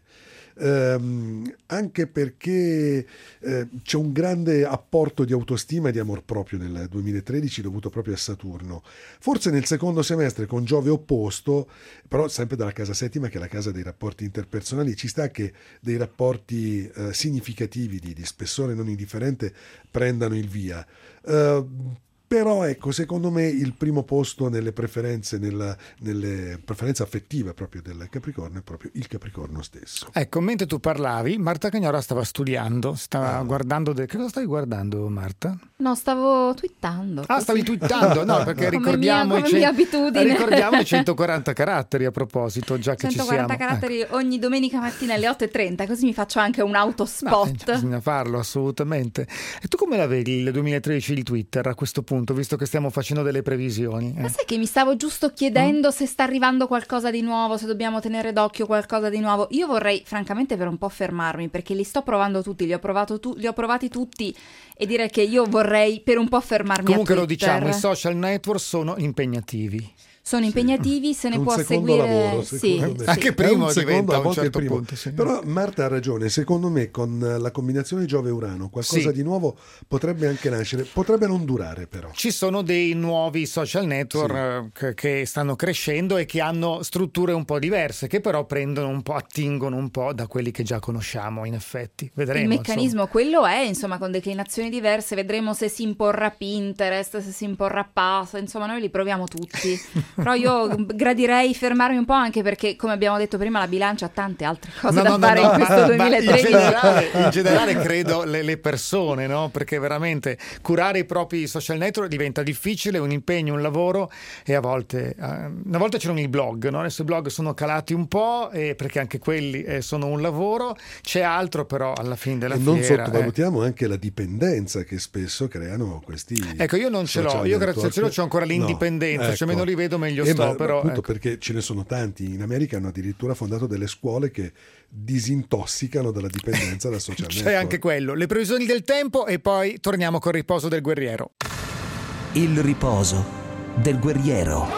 Ehm, anche perché eh, c'è un grande apporto di autostima e di amor proprio nel duemilatredici dovuto proprio a Saturno. Forse nel secondo semestre con Giove opposto, però sempre dalla casa settima che è la casa dei rapporti interpersonali, ci sta che dei rapporti eh, significativi di, di spessore non indifferente prendano il via. Uh, Però ecco, secondo me il primo posto nelle preferenze, nella, nelle preferenze affettive proprio del Capricorno è proprio il Capricorno stesso. Ecco, mentre tu parlavi, Marta Cagnora stava studiando, stava ah. guardando... De... Che cosa stavi guardando, Marta? No, stavo twittando. Ah, così. stavi twittando? No, perché come ricordiamo, mia, come i mia cent... abitudine. ricordiamo i centoquaranta caratteri a proposito, già che ci siamo. centoquaranta caratteri ecco. Ogni domenica mattina alle otto e trenta, così mi faccio anche un autospot. No, bisogna farlo, assolutamente. E tu come la vedi il duemilatredici di Twitter a questo punto, visto che stiamo facendo delle previsioni? Eh. Ma sai che mi stavo giusto chiedendo mm? se sta arrivando qualcosa di nuovo, se dobbiamo tenere d'occhio qualcosa di nuovo. Io vorrei francamente per un po' fermarmi, perché li sto provando tutti, li ho, provato tu- li ho provati tutti e dire che io vorrei per un po' fermarmi. Comunque a lo Twitter. diciamo, i social network sono impegnativi. Sono impegnativi, se ne è un può secondo seguire lavoro, sì, secondo sì. me. Anche primo è un secondo, diventa a a un volte certo primo. punto, sì. Però Marta ha ragione, secondo me con la combinazione Giove-Urano qualcosa Sì. di nuovo potrebbe anche nascere, potrebbe non durare però. Ci sono dei nuovi social network sì. che, che stanno crescendo e che hanno strutture un po' diverse, che però prendono un po', attingono un po' da quelli che già conosciamo in effetti. Vedremo. Il meccanismo insomma. quello è, insomma, con declinazioni diverse, vedremo se si imporrà Pinterest, se si imporrà Pass, insomma noi li proviamo tutti. Però io gradirei fermarmi un po', anche perché, come abbiamo detto prima, la bilancia ha tante altre cose no, da no, fare no, in no, questo ma, duemilatredici. Ma in generale, in generale credo le, le persone, no? Perché veramente curare i propri social network diventa difficile, un impegno, un lavoro, e a volte eh, una volta c'erano i blog, no? Adesso i blog sono calati un po', eh, perché anche quelli eh, sono un lavoro, c'è altro però alla fine della e fiera. non sottovalutiamo eh. anche la dipendenza che spesso creano questi. Ecco, io non ce l'ho, io grazie al cielo c'ho ancora l'indipendenza, no, cioè me ecco. non li vedo, me meglio eh, sto, ma, però appunto ecco. perché ce ne sono tanti. In America hanno addirittura fondato delle scuole che disintossicano dalla dipendenza da social network. C'è anche quello. Le previsioni del tempo e poi torniamo col riposo del guerriero. Il riposo del guerriero.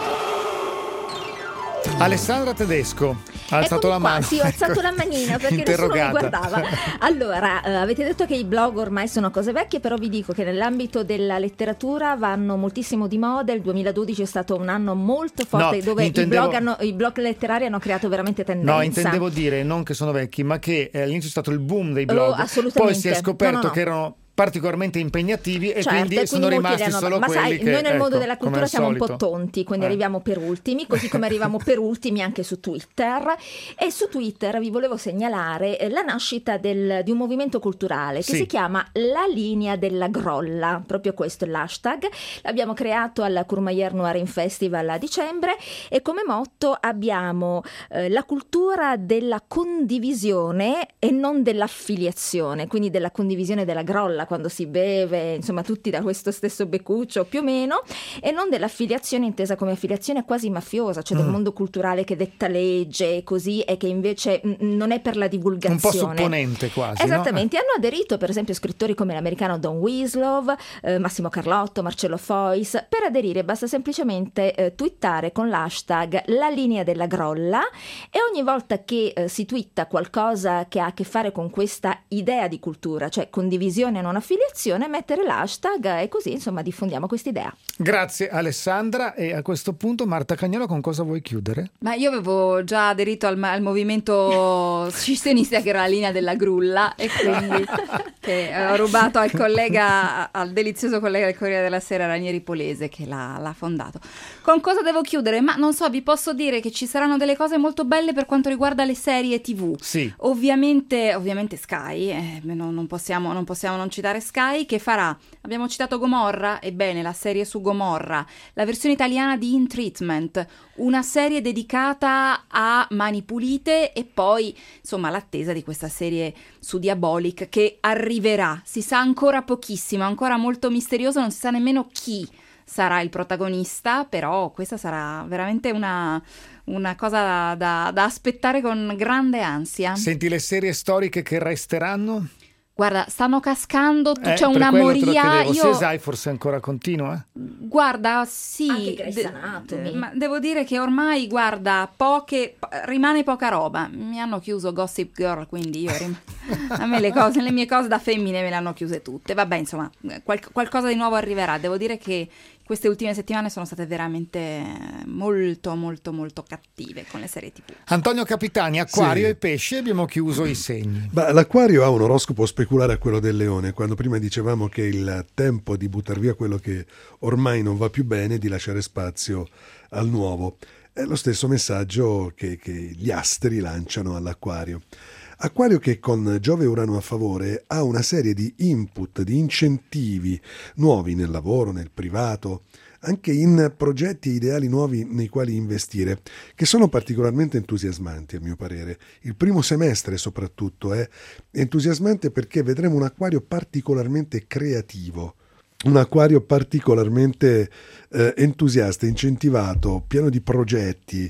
Alessandra Tedesco ha alzato Eccomi la qua, mano. sì, ho alzato la manina perché nessuno mi Interrogata. guardava. Allora, eh, avete detto che i blog ormai sono cose vecchie, però vi dico che nell'ambito della letteratura vanno moltissimo di moda. Il duemiladodici è stato un anno molto forte No, dove intendevo- i, blog hanno, i blog letterari hanno creato veramente tendenza. No, intendevo dire non che sono vecchi, ma che eh, all'inizio è stato il boom dei Oh, blog. assolutamente. Poi si è scoperto No, no, no. che erano particolarmente impegnativi e Certo, quindi e sono quindi molti rimasti li hanno- solo ma quelli sai, che, noi nel mondo ecco, della come cultura al siamo un po' solito. tonti, quindi Eh. arriviamo per ultimi, così come arriviamo per ultimi anche su Twitter. E su Twitter vi volevo segnalare eh, la nascita del- di un movimento culturale che Sì. si chiama La Linea della Grolla, proprio questo è l'hashtag. L'abbiamo creato alla Courmayeur Noirin Festival a dicembre e come motto abbiamo eh, la cultura della condivisione e non dell'affiliazione, quindi della condivisione della grolla quando si beve, insomma tutti da questo stesso beccuccio più o meno, e non dell'affiliazione intesa come affiliazione quasi mafiosa, cioè del Mm. mondo culturale che detta legge e così e che invece mm, non è per la Un divulgazione. po' supponente quasi, no? Esattamente, hanno aderito per esempio scrittori come l'americano Don Winslow, eh, Massimo Carlotto, Marcello Fois. Per aderire basta semplicemente eh, twittare con l'hashtag La Linea della Grolla e ogni volta che eh, si twitta qualcosa che ha a che fare con questa idea di cultura, cioè condivisione e non affiliazione, mettere l'hashtag e così insomma diffondiamo quest'idea. Grazie Alessandra, e a questo punto Marta Cagnola, con cosa vuoi chiudere? Ma io avevo già aderito al, al movimento scissionista che era la linea della grulla e quindi che ho rubato al collega, al delizioso collega del Corriere della Sera Ranieri Polese che l'ha, l'ha fondato. Con cosa devo chiudere? Ma non so, vi posso dire che ci saranno delle cose molto belle per quanto riguarda le serie tivù. Sì. Ovviamente, ovviamente Sky, eh, non, non possiamo, non possiamo non citare Sky, che farà, abbiamo citato Gomorra, ebbene la serie su Gomorra, la versione italiana di In Treatment, una serie dedicata a Mani Pulite e poi insomma l'attesa di questa serie su Diabolic che arriverà, si sa ancora pochissimo, è ancora molto misterioso, non si sa nemmeno chi sarà il protagonista, però questa sarà veramente una, una cosa da, da, da aspettare con grande ansia. Senti le serie storiche che resteranno? Guarda, stanno cascando, Eh, c'è per una quello te lo moria. chiedevo. Io, C S I forse ancora continua? guarda, sì, Anche Grey's de- Anatomy. ma devo dire che ormai, guarda, poche, rimane poca roba. Mi hanno chiuso Gossip Girl, quindi io rim- a me le cose, le mie cose da femmine me le hanno chiuse tutte. Vabbè, insomma, qual- qualcosa di nuovo arriverà. Devo dire che queste ultime settimane sono state veramente molto, molto, molto cattive con le serie tivù. Antonio Capitani, Acquario Sì. e Pesci, abbiamo chiuso i segni. Ma l'Acquario ha un oroscopo speculare a quello del Leone, quando prima dicevamo che il tempo di buttar via quello che ormai non va più bene, di lasciare spazio al nuovo. È lo stesso messaggio che, che gli astri lanciano all'Acquario. Acquario che con Giove e Urano a favore ha una serie di input, di incentivi nuovi nel lavoro, nel privato, anche in progetti e ideali nuovi nei quali investire, che sono particolarmente entusiasmanti a mio parere. Il primo semestre soprattutto è entusiasmante perché vedremo un Acquario particolarmente creativo, un Acquario particolarmente eh, entusiasta, incentivato, pieno di progetti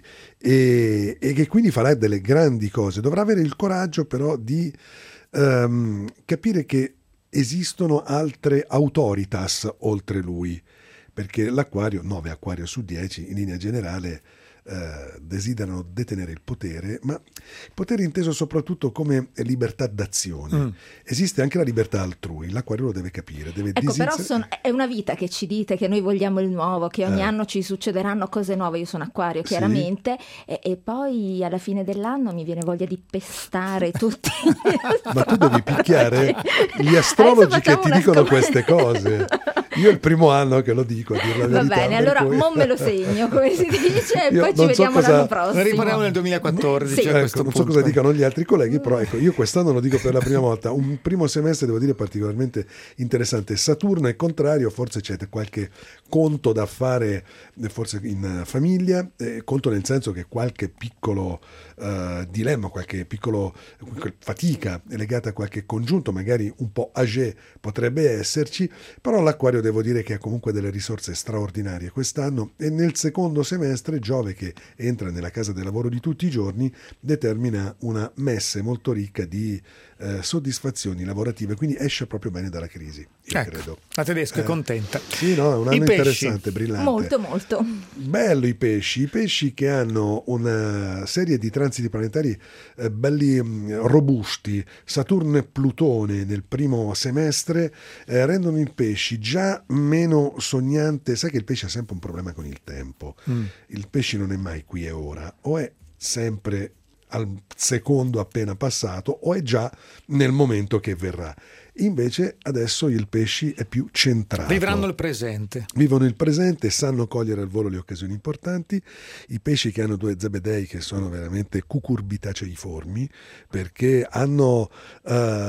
e, e che quindi farà delle grandi cose. Dovrà avere il coraggio però di ehm, capire che esistono altre autoritas oltre lui, perché l'Acquario, nove Acquario su dieci in linea generale, eh, desiderano detenere il potere, ma il potere inteso soprattutto come libertà d'azione. Mm. Esiste anche la libertà altrui, l'Acquario lo deve capire, deve Ecco, però disinser- son- è una vita che ci dite che noi vogliamo il nuovo, che ogni Eh. anno ci succederanno cose nuove. Io sono Acquario, Sì. chiaramente, e, e poi alla fine dell'anno mi viene voglia di pestare tutti. Ma tu devi picchiare gli Adesso astrologi che facciamo ti una dicono scommessa. queste cose. Io è il primo anno che lo dico, a dire la Va verità. bene, per allora cui- mo me lo segno, come si dice, e Io poi ci non so vediamo cosa- l'anno Noi prossimo. rimaniamo nel duemilaquattordici Sì. a Ecco, questo non so punto. cosa dicano gli altri colleghi, però ecco, io quest'anno lo dico per la prima volta, un primo semestre devo dire particolarmente interessante. Saturno è contrario, forse c'è qualche conto da fare, eh, forse in famiglia, eh, conto nel senso che qualche piccolo eh, dilemma, qualche piccolo qualche fatica è legata a qualche congiunto, magari un po' âgé potrebbe esserci, però l'Acquario devo dire che ha comunque delle risorse straordinarie quest'anno, e nel secondo semestre Giove, che entra nella casa del lavoro di tutti i giorni, determina una messe molto ricca di eh, soddisfazioni lavorative, quindi esce proprio bene dalla crisi, io ecco, credo. La Tedesco eh, è contenta. Sì, no, è un anno interessante, brillante. Molto, molto. Bello i pesci, i pesci che hanno una serie di transiti planetari eh, belli mh, robusti. Saturno e Plutone nel primo semestre eh, rendono il pesci già meno sognante. Sai che il pesce ha sempre un problema con il tempo. Mm. Il pesce non è mai qui e ora, o è sempre al secondo appena passato o è già nel momento che verrà. Invece adesso il pesci è più centrato. Vivranno il presente. Vivono il presente, sanno cogliere al volo le occasioni importanti. I pesci che hanno due zebedei che sono veramente cucurbitaceiformi, perché hanno uh,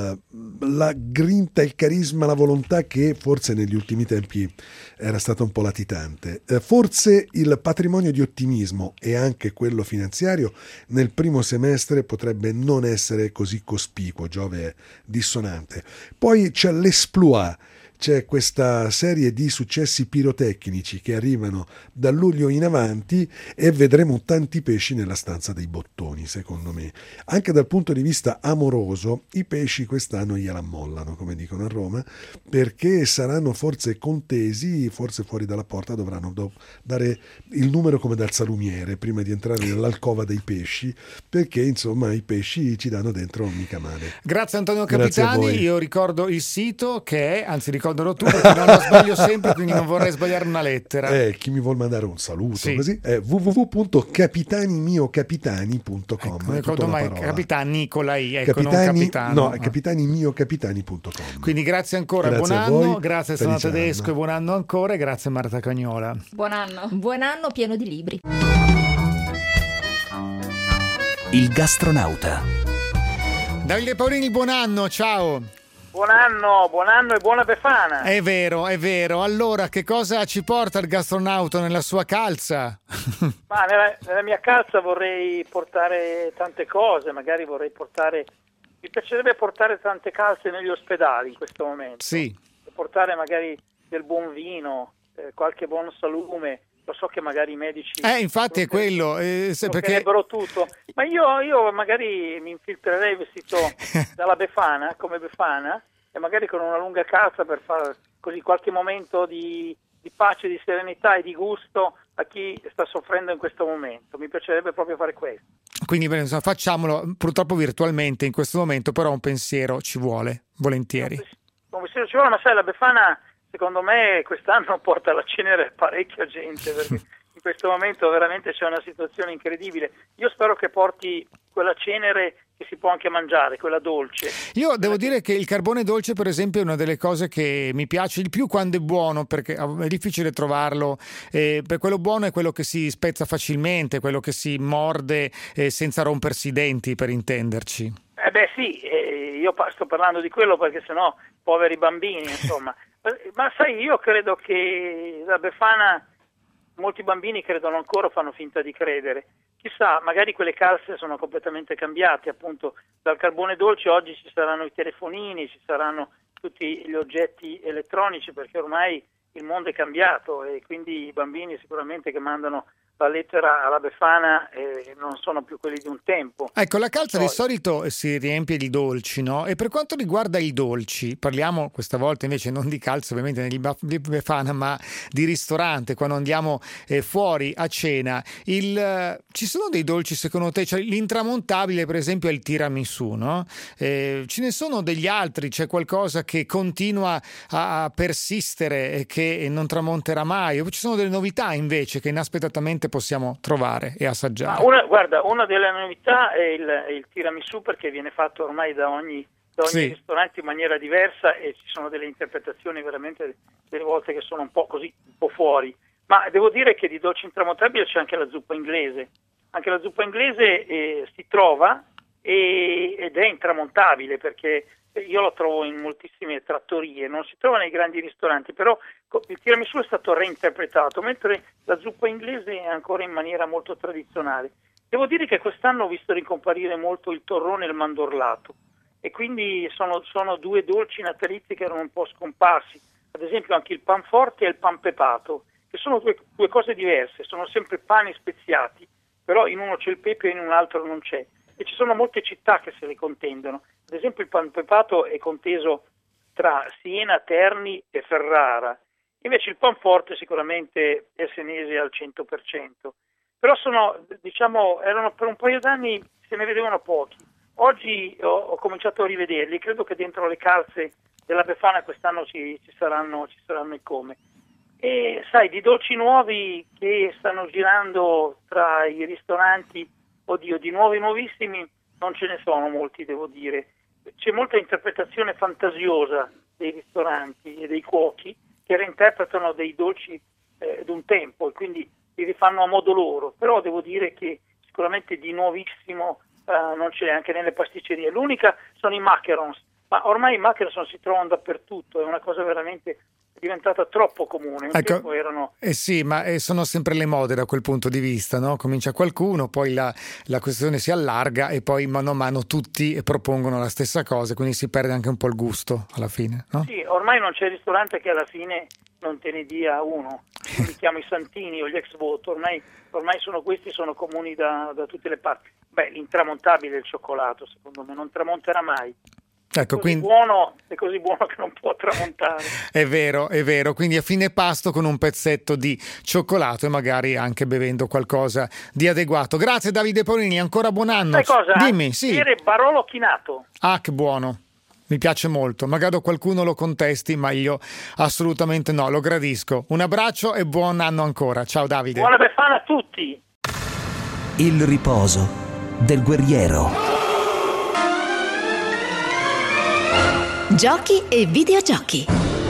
la grinta, il carisma, la volontà che forse negli ultimi tempi era stata un po' latitante. Uh, forse il patrimonio di ottimismo e anche quello finanziario nel primo semestre potrebbe non essere così cospicuo. Giove è dissonante. Poi c'è l'esploit, c'è questa serie di successi pirotecnici che arrivano da luglio in avanti e vedremo tanti pesci nella stanza dei bottoni, secondo me. Anche dal punto di vista amoroso, i pesci quest'anno gliela mollano, come dicono a Roma, perché saranno forse contesi, forse fuori dalla porta dovranno do- dare il numero come dal salumiere prima di entrare nell'alcova dei pesci, perché insomma i pesci ci danno dentro mica male. Grazie Antonio Grazie Capitani, io ricordo il sito che è, anzi ricordo Ricordalo tu perché non lo sbaglio sempre, quindi non vorrei sbagliare una lettera. Eh, chi mi vuol mandare un saluto, sì. così è w w w punto capitanimiocapitani punto com. Ecco, ricordo mai Capitani con la I, ecco, capitani, non capitano. No, capitanimiocapitani punto com. Quindi grazie ancora, grazie buon a anno, voi, grazie a Stefano Tedesco e buon anno ancora, e grazie a Marta Cagnola. Buon anno. Buon anno pieno di libri. Il gastronauta. Davide Paolini, buon anno, ciao. Buon anno, buon anno e buona Befana. È vero, è vero. Allora, che cosa ci porta il gastronauta nella sua calza? Ma nella, nella mia calza vorrei portare tante cose, magari vorrei portare, mi piacerebbe portare tante calze negli ospedali in questo momento. Sì. Portare magari del buon vino, eh, qualche buon salume. Lo so che magari i medici... Eh, infatti è quello. Eh, se, perché... tutto. Ma io, io magari mi infiltrerei vestito dalla Befana, come Befana, e magari con una lunga calza per fare così qualche momento di, di pace, di serenità e di gusto a chi sta soffrendo in questo momento. Mi piacerebbe proprio fare questo. Quindi bene, insomma, facciamolo purtroppo virtualmente in questo momento, però un pensiero ci vuole, volentieri. Un pensiero ci vuole, ma sai, la Befana... Secondo me quest'anno porta alla cenere parecchia gente, perché in questo momento veramente c'è una situazione incredibile. Io spero che porti quella cenere che si può anche mangiare, quella dolce. Io devo dire che il carbone dolce, per esempio, è una delle cose che mi piace di più quando è buono, perché è difficile trovarlo. Eh, per quello buono è quello che si spezza facilmente, quello che si morde eh, senza rompersi i denti, per intenderci. Eh beh sì, eh, io sto parlando di quello perché sennò poveri bambini, insomma. Ma sai, io credo che la Befana, molti bambini credono ancora, fanno finta di credere. Chissà, magari quelle calze sono completamente cambiate, appunto dal carbone dolce oggi ci saranno i telefonini, ci saranno tutti gli oggetti elettronici, perché ormai il mondo è cambiato e quindi i bambini sicuramente che mandano la lettera alla Befana eh, non sono più quelli di un tempo. Ecco, la calza Poi... di solito si riempie di dolci, no? E per quanto riguarda i dolci, parliamo questa volta invece non di calza ovviamente di Befana, ma di ristorante, quando andiamo eh, fuori a cena. Il, eh, ci sono dei dolci secondo te? Cioè, l'intramontabile per esempio è il tiramisù, no? Eh, ce ne sono degli altri? C'è qualcosa che continua a persistere e che non tramonterà mai? O ci sono delle novità invece che inaspettatamente possiamo trovare e assaggiare? Una, guarda, una delle novità è il, è il tiramisù, perché viene fatto ormai da ogni, da ogni sì. ristorante in maniera diversa e ci sono delle interpretazioni veramente delle volte che sono un po' così, un po' fuori. Ma devo dire che di dolce intramontabile c'è anche la zuppa inglese. Anche la zuppa inglese eh, si trova e, ed è intramontabile, perché io lo trovo in moltissime trattorie, non si trova nei grandi ristoranti, però il tiramisù è stato reinterpretato, mentre la zuppa inglese è ancora in maniera molto tradizionale. Devo dire che quest'anno ho visto ricomparire molto il torrone e il mandorlato, e quindi sono, sono due dolci natalizi che erano un po' scomparsi. ad esempio anche il panforte e il pan pepato, che sono due, due cose diverse, sono sempre pani speziati, però in uno c'è il pepe e in un altro non c'è. E ci sono molte città che se le contendono. Ad esempio il pan pepato è conteso tra Siena, Terni e Ferrara, invece il panforte sicuramente è senese al cento per cento. Però sono, diciamo, erano per un paio d'anni se ne vedevano pochi. Oggi ho, ho cominciato a rivederli, credo che dentro le calze della Befana quest'anno ci, ci saranno ci saranno e come. E sai, di dolci nuovi che stanno girando tra i ristoranti, oddio, di nuovi nuovissimi non ce ne sono molti, devo dire. C'è molta interpretazione fantasiosa dei ristoranti e dei cuochi che reinterpretano dei dolci eh, d'un tempo e quindi li rifanno a modo loro, però devo dire che sicuramente di nuovissimo uh, non c'è anche nelle pasticcerie. L'unica sono i macarons, ma ormai i macarons si trovano dappertutto, è una cosa veramente diventata troppo comune. Un ecco, tempo erano... eh sì, ma eh, sono sempre le mode da quel punto di vista, no? Comincia qualcuno, poi la, la questione si allarga e poi mano a mano tutti propongono la stessa cosa, quindi si perde anche un po' il gusto alla fine, no? Sì, ormai non c'è ristorante che alla fine non te ne dia uno. Io li chiamo i santini o gli ex voto, ormai, ormai sono questi, sono comuni da, da tutte le parti. Beh, l'intramontabile è il cioccolato, secondo me, non tramonterà mai. Ecco, è, così quindi... buono, è così buono che non può tramontare. È vero, è vero, quindi a fine pasto con un pezzetto di cioccolato e magari anche bevendo qualcosa di adeguato. Grazie Davide Paolini, ancora buon anno. Sai cosa? Dimmi, sì. Bere Barolo chinato. Ah, che buono. Mi piace molto, magari qualcuno lo contesti, ma io assolutamente no, lo gradisco. Un abbraccio e buon anno ancora. Ciao Davide. Buona Befana a tutti. Il riposo del guerriero. Giochi e videogiochi.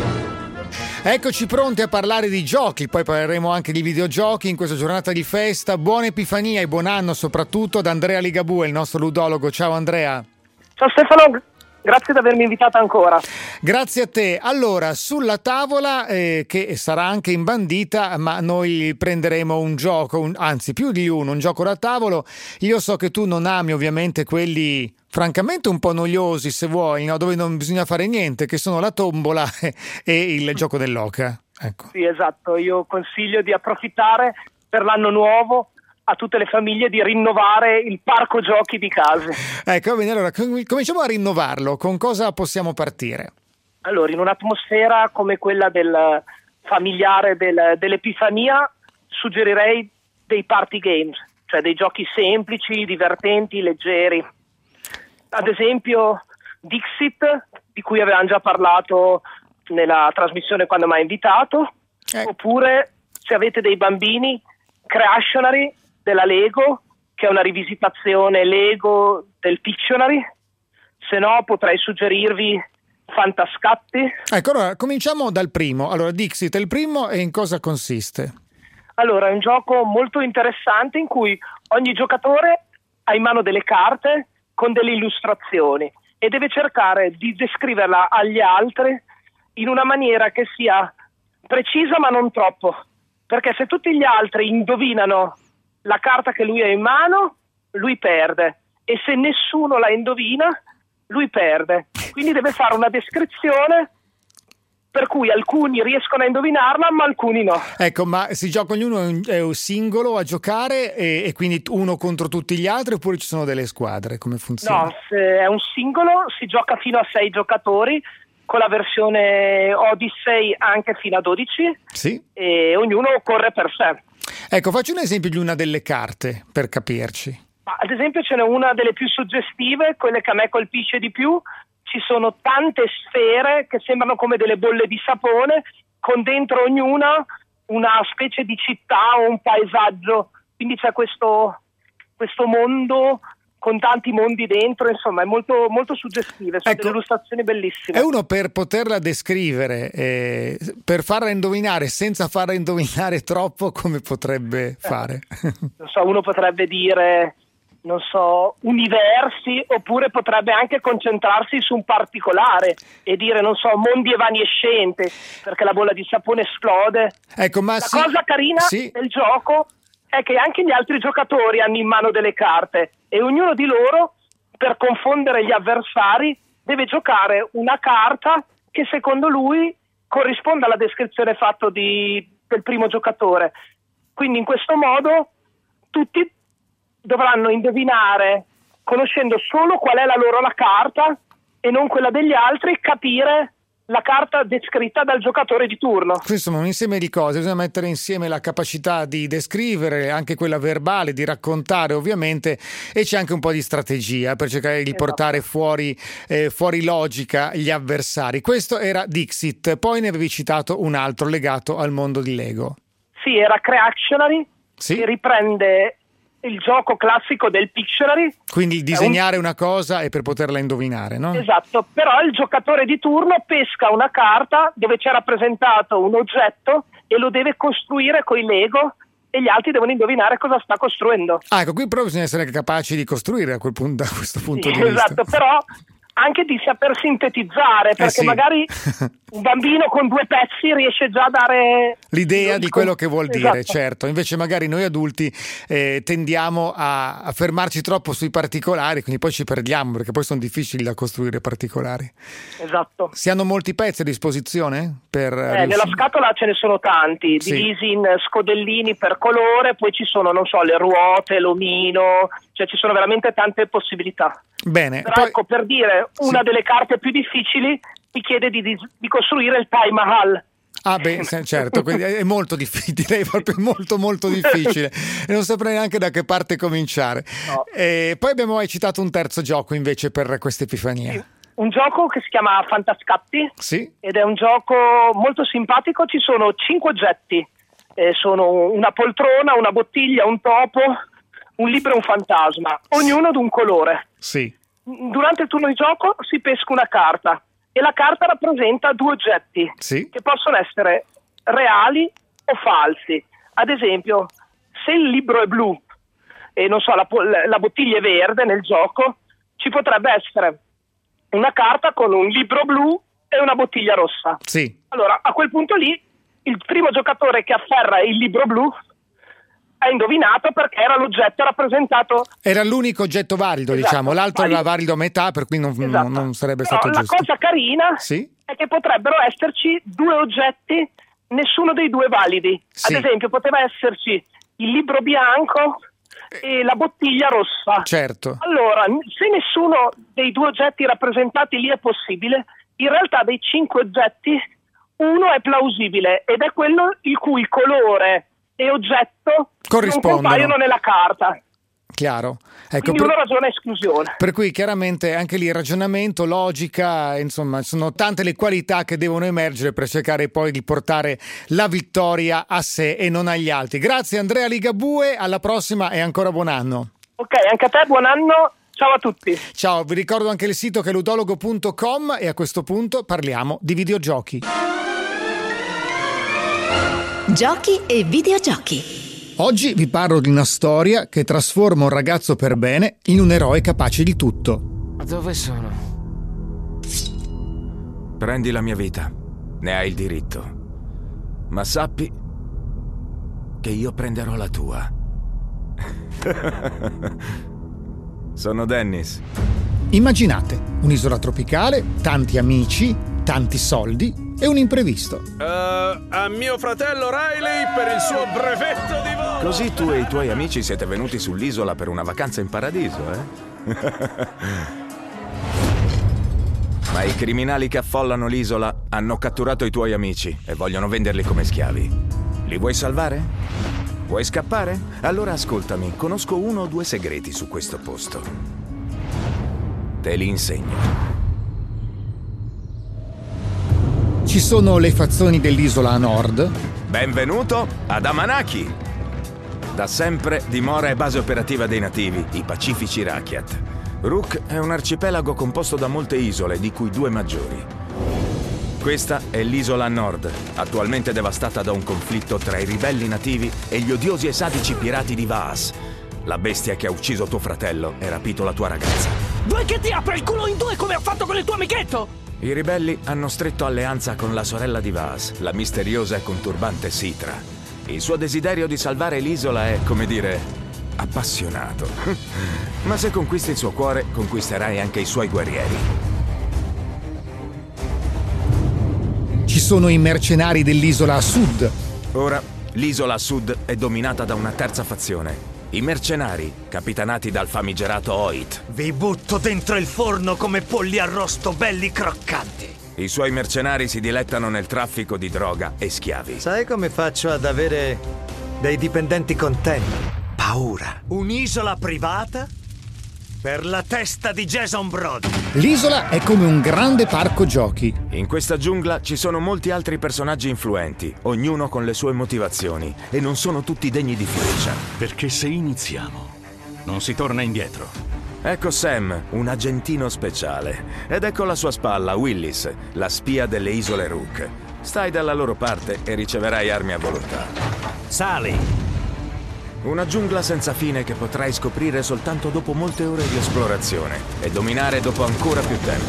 Eccoci pronti a parlare di giochi, poi parleremo anche di videogiochi in questa giornata di festa. Buona Epifania e buon anno soprattutto ad Andrea Ligabue, il nostro ludologo. Ciao Andrea. Ciao Stefano, grazie di avermi invitato ancora. Grazie a te. Allora, sulla tavola, eh, che sarà anche imbandita, ma noi prenderemo un gioco, un, anzi più di uno, un gioco da tavolo. Io so che tu non ami ovviamente quelli francamente un po' noiosi, se vuoi, no? Dove non bisogna fare niente, che sono la tombola e il gioco dell'oca. Ecco. Sì, esatto. Io consiglio di approfittare per l'anno nuovo a tutte le famiglie di rinnovare il parco giochi di casa. Ecco, va bene, allora cominciamo a rinnovarlo. Con cosa possiamo partire? Allora, in un'atmosfera come quella del familiare del, dell'Epifania, suggerirei dei party games, cioè dei giochi semplici, divertenti, leggeri. Ad esempio Dixit, di cui avevamo già parlato nella trasmissione quando mi ha invitato, eh. Oppure, se avete dei bambini, Creationary della Lego, che è una rivisitazione Lego del Pictionary. Se no potrei suggerirvi Fantascatti. Ecco, allora cominciamo dal primo. Allora, Dixit è il primo e in cosa consiste? Allora, è un gioco molto interessante in cui ogni giocatore ha in mano delle carte con delle illustrazioni e deve cercare di descriverla agli altri in una maniera che sia precisa ma non troppo, perché se tutti gli altri indovinano la carta che lui ha in mano, lui perde, e se nessuno la indovina, lui perde. Quindi deve fare una descrizione per cui alcuni riescono a indovinarla ma alcuni no. Ecco, ma si gioca ognuno è un singolo a giocare e, e quindi uno contro tutti gli altri, oppure ci sono delle squadre? Come funziona? No, se è un singolo si gioca fino a sei giocatori, con la versione Odyssey anche fino a dodici, sì. E ognuno corre per sé. Ecco, faccio un esempio di una delle carte per capirci. Ma, ad esempio ce n'è una delle più suggestive, quelle che a me colpisce di più. Ci sono tante sfere che sembrano come delle bolle di sapone, con dentro ognuna una specie di città o un paesaggio, quindi c'è questo, questo mondo con tanti mondi dentro, insomma è molto, molto suggestive, sono ecco, delle illustrazioni bellissime. E uno per poterla descrivere, eh, per farla indovinare senza farla indovinare troppo, come potrebbe fare? Eh, non so, uno potrebbe dire, non so, universi, oppure potrebbe anche concentrarsi su un particolare e dire, non so, mondi evanescente, perché la bolla di sapone esplode. Ecco, ma la sì, cosa carina sì. del gioco è che anche gli altri giocatori hanno in mano delle carte e ognuno di loro, per confondere gli avversari, deve giocare una carta che secondo lui corrisponde alla descrizione fatta di, del primo giocatore. Quindi in questo modo tutti dovranno indovinare, conoscendo solo qual è la loro la carta e non quella degli altri, capire la carta descritta dal giocatore di turno. Questi sono un insieme di cose, bisogna mettere insieme la capacità di descrivere, anche quella verbale, di raccontare ovviamente, e c'è anche un po' di strategia per cercare di esatto. portare fuori, eh, fuori logica gli avversari. Questo era Dixit, poi ne avevi citato un altro legato al mondo di Lego. Sì, era Creactionary, sì. che riprende il gioco classico del Pictionary. Quindi disegnare un... una cosa e per poterla indovinare, no? Esatto, però il giocatore di turno pesca una carta dove c'è rappresentato un oggetto e lo deve costruire coi Lego e gli altri devono indovinare cosa sta costruendo. Ah, ecco, qui però bisogna essere capaci di costruire a quel punto, da questo punto sì, di vista. Esatto, però anche di saper sintetizzare, perché eh sì. magari un bambino con due pezzi riesce già a dare l'idea di quello che vuol esatto. dire, certo. Invece magari noi adulti eh, tendiamo a, a fermarci troppo sui particolari, quindi poi ci perdiamo, perché poi sono difficili da costruire particolari. Esatto. Si hanno molti pezzi a disposizione? Per eh, nella scatola ce ne sono tanti, sì. divisi in scodellini per colore, poi ci sono, non so, le ruote, l'omino, cioè ci sono veramente tante possibilità. Bene. Però poi... ecco, per dire, una sì. delle carte più difficili ti chiede di, di, di costruire il Taj Mahal. Ah beh, certo, quindi è molto difficile, è proprio molto molto difficile e non saprei neanche da che parte cominciare. No. E poi abbiamo mai citato un terzo gioco invece per questa Epifania. Sì. Un gioco che si chiama Fantascatti sì. ed è un gioco molto simpatico, ci sono cinque oggetti, eh, sono una poltrona, una bottiglia, un topo, un libro e un fantasma, ognuno di un colore. Sì. Durante il turno di gioco si pesca una carta e la carta rappresenta due oggetti sì. che possono essere reali o falsi. Ad esempio, se il libro è blu e non so, la, la bottiglia è verde nel gioco, ci potrebbe essere una carta con un libro blu e una bottiglia rossa. Sì. Allora, a quel punto lì, il primo giocatore che afferra il libro blu ha indovinato perché era l'oggetto rappresentato. Era l'unico oggetto valido, esatto, diciamo, l'altro valido. Era valido a metà, per cui non, esatto. non sarebbe Però stato la giusto. La cosa carina sì? è che potrebbero esserci due oggetti, nessuno dei due validi. Sì. Ad esempio, poteva esserci il libro bianco e la bottiglia rossa. Certo. Allora, se nessuno dei due oggetti rappresentati lì è possibile, in realtà dei cinque oggetti uno è plausibile ed è quello il cui colore e oggetto non compaiono nella carta. Chiaro. Ecco, Quindi per, una ragione esclusione. Per cui chiaramente anche lì ragionamento, logica, insomma, sono tante le qualità che devono emergere per cercare poi di portare la vittoria a sé e non agli altri. Grazie Andrea Ligabue, alla prossima e ancora buon anno. Ok, anche a te buon anno. Ciao a tutti. Ciao, vi ricordo anche il sito che è ludologo punto com e a questo punto parliamo di videogiochi. Giochi e videogiochi. Oggi vi parlo di una storia che trasforma un ragazzo per bene in un eroe capace di tutto. Dove sono? Prendi la mia vita, ne hai il diritto. Ma sappi che io prenderò la tua. Sono Dennis. Immaginate un'isola tropicale, tanti amici, tanti soldi e un imprevisto. Uh, a mio fratello Riley per il suo brevetto di volo. Così tu e i tuoi amici siete venuti sull'isola per una vacanza in paradiso, eh? Ma i criminali che affollano l'isola hanno catturato i tuoi amici e vogliono venderli come schiavi. Li vuoi salvare? Vuoi scappare? Allora ascoltami, conosco uno o due segreti su questo posto. Te li insegno. Ci sono le fazioni dell'isola a nord. Benvenuto ad Amanaki. Da sempre dimora e base operativa dei nativi, i pacifici Rakyat. Rook è un arcipelago composto da molte isole, di cui due maggiori. Questa è l'isola a nord, attualmente devastata da un conflitto tra i ribelli nativi e gli odiosi e sadici pirati di Vaas, la bestia che ha ucciso tuo fratello e rapito la tua ragazza. Vuoi che ti apra il culo in due come ha fatto con il tuo amichetto? I ribelli hanno stretto alleanza con la sorella di Vaas, la misteriosa e conturbante Citra. Il suo desiderio di salvare l'isola è, come dire, appassionato. Ma se conquisti il suo cuore, conquisterai anche i suoi guerrieri. Ci Ci sono i mercenari dell'isola Sud. Ora, l'isola Sud è dominata da una terza fazione. I mercenari, capitanati dal famigerato Hoyt. Vi butto dentro il forno come polli arrosto belli croccanti. I suoi mercenari si dilettano nel traffico di droga e schiavi. Sai come faccio ad avere dei dipendenti contenti? Paura. Un'isola privata per la testa di Jason Brody. L'isola è come un grande parco giochi. In questa giungla ci sono molti altri personaggi influenti, ognuno con le sue motivazioni, e non sono tutti degni di fiducia. Perché se iniziamo, non si torna indietro. Ecco Sam, un agentino speciale. Ed ecco alla sua spalla Willis, la spia delle isole Rook. Stai dalla loro parte e riceverai armi a volontà. Sali! Una giungla senza fine che potrai scoprire soltanto dopo molte ore di esplorazione e dominare dopo ancora più tempo.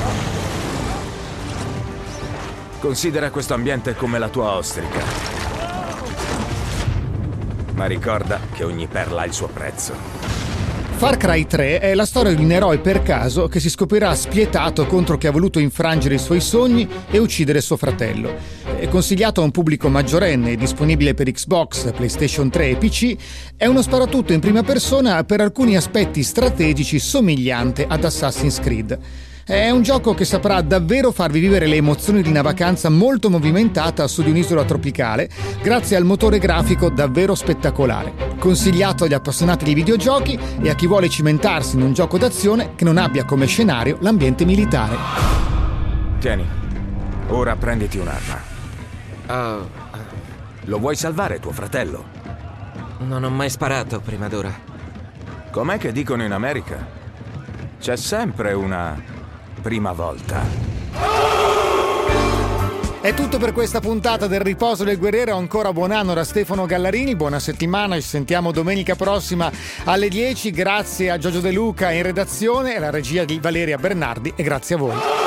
Considera questo ambiente come la tua ostrica. Ma ricorda che ogni perla ha il suo prezzo. Far Cry tre è la storia di un eroe per caso che si scoprirà spietato contro chi ha voluto infrangere i suoi sogni e uccidere suo fratello. È consigliato a un pubblico maggiorenne, disponibile per Xbox, PlayStation tre e P C, è uno sparatutto in prima persona per alcuni aspetti strategici somigliante ad Assassin's Creed. È un gioco che saprà davvero farvi vivere le emozioni di una vacanza molto movimentata su di un'isola tropicale, grazie al motore grafico davvero spettacolare. Consigliato agli appassionati di videogiochi e a chi vuole cimentarsi in un gioco d'azione che non abbia come scenario l'ambiente militare. Tieni, ora prenditi un'arma. Oh. Lo vuoi salvare tuo fratello? Non ho mai sparato prima d'ora. Com'è che dicono in America? C'è sempre una prima volta. È tutto per questa puntata del Riposo del Guerriero. Ancora buon anno da Stefano Gallarini, buona settimana, ci sentiamo domenica prossima alle dieci. Grazie a Giorgio De Luca in redazione, alla regia di Valeria Bernardi e grazie a voi.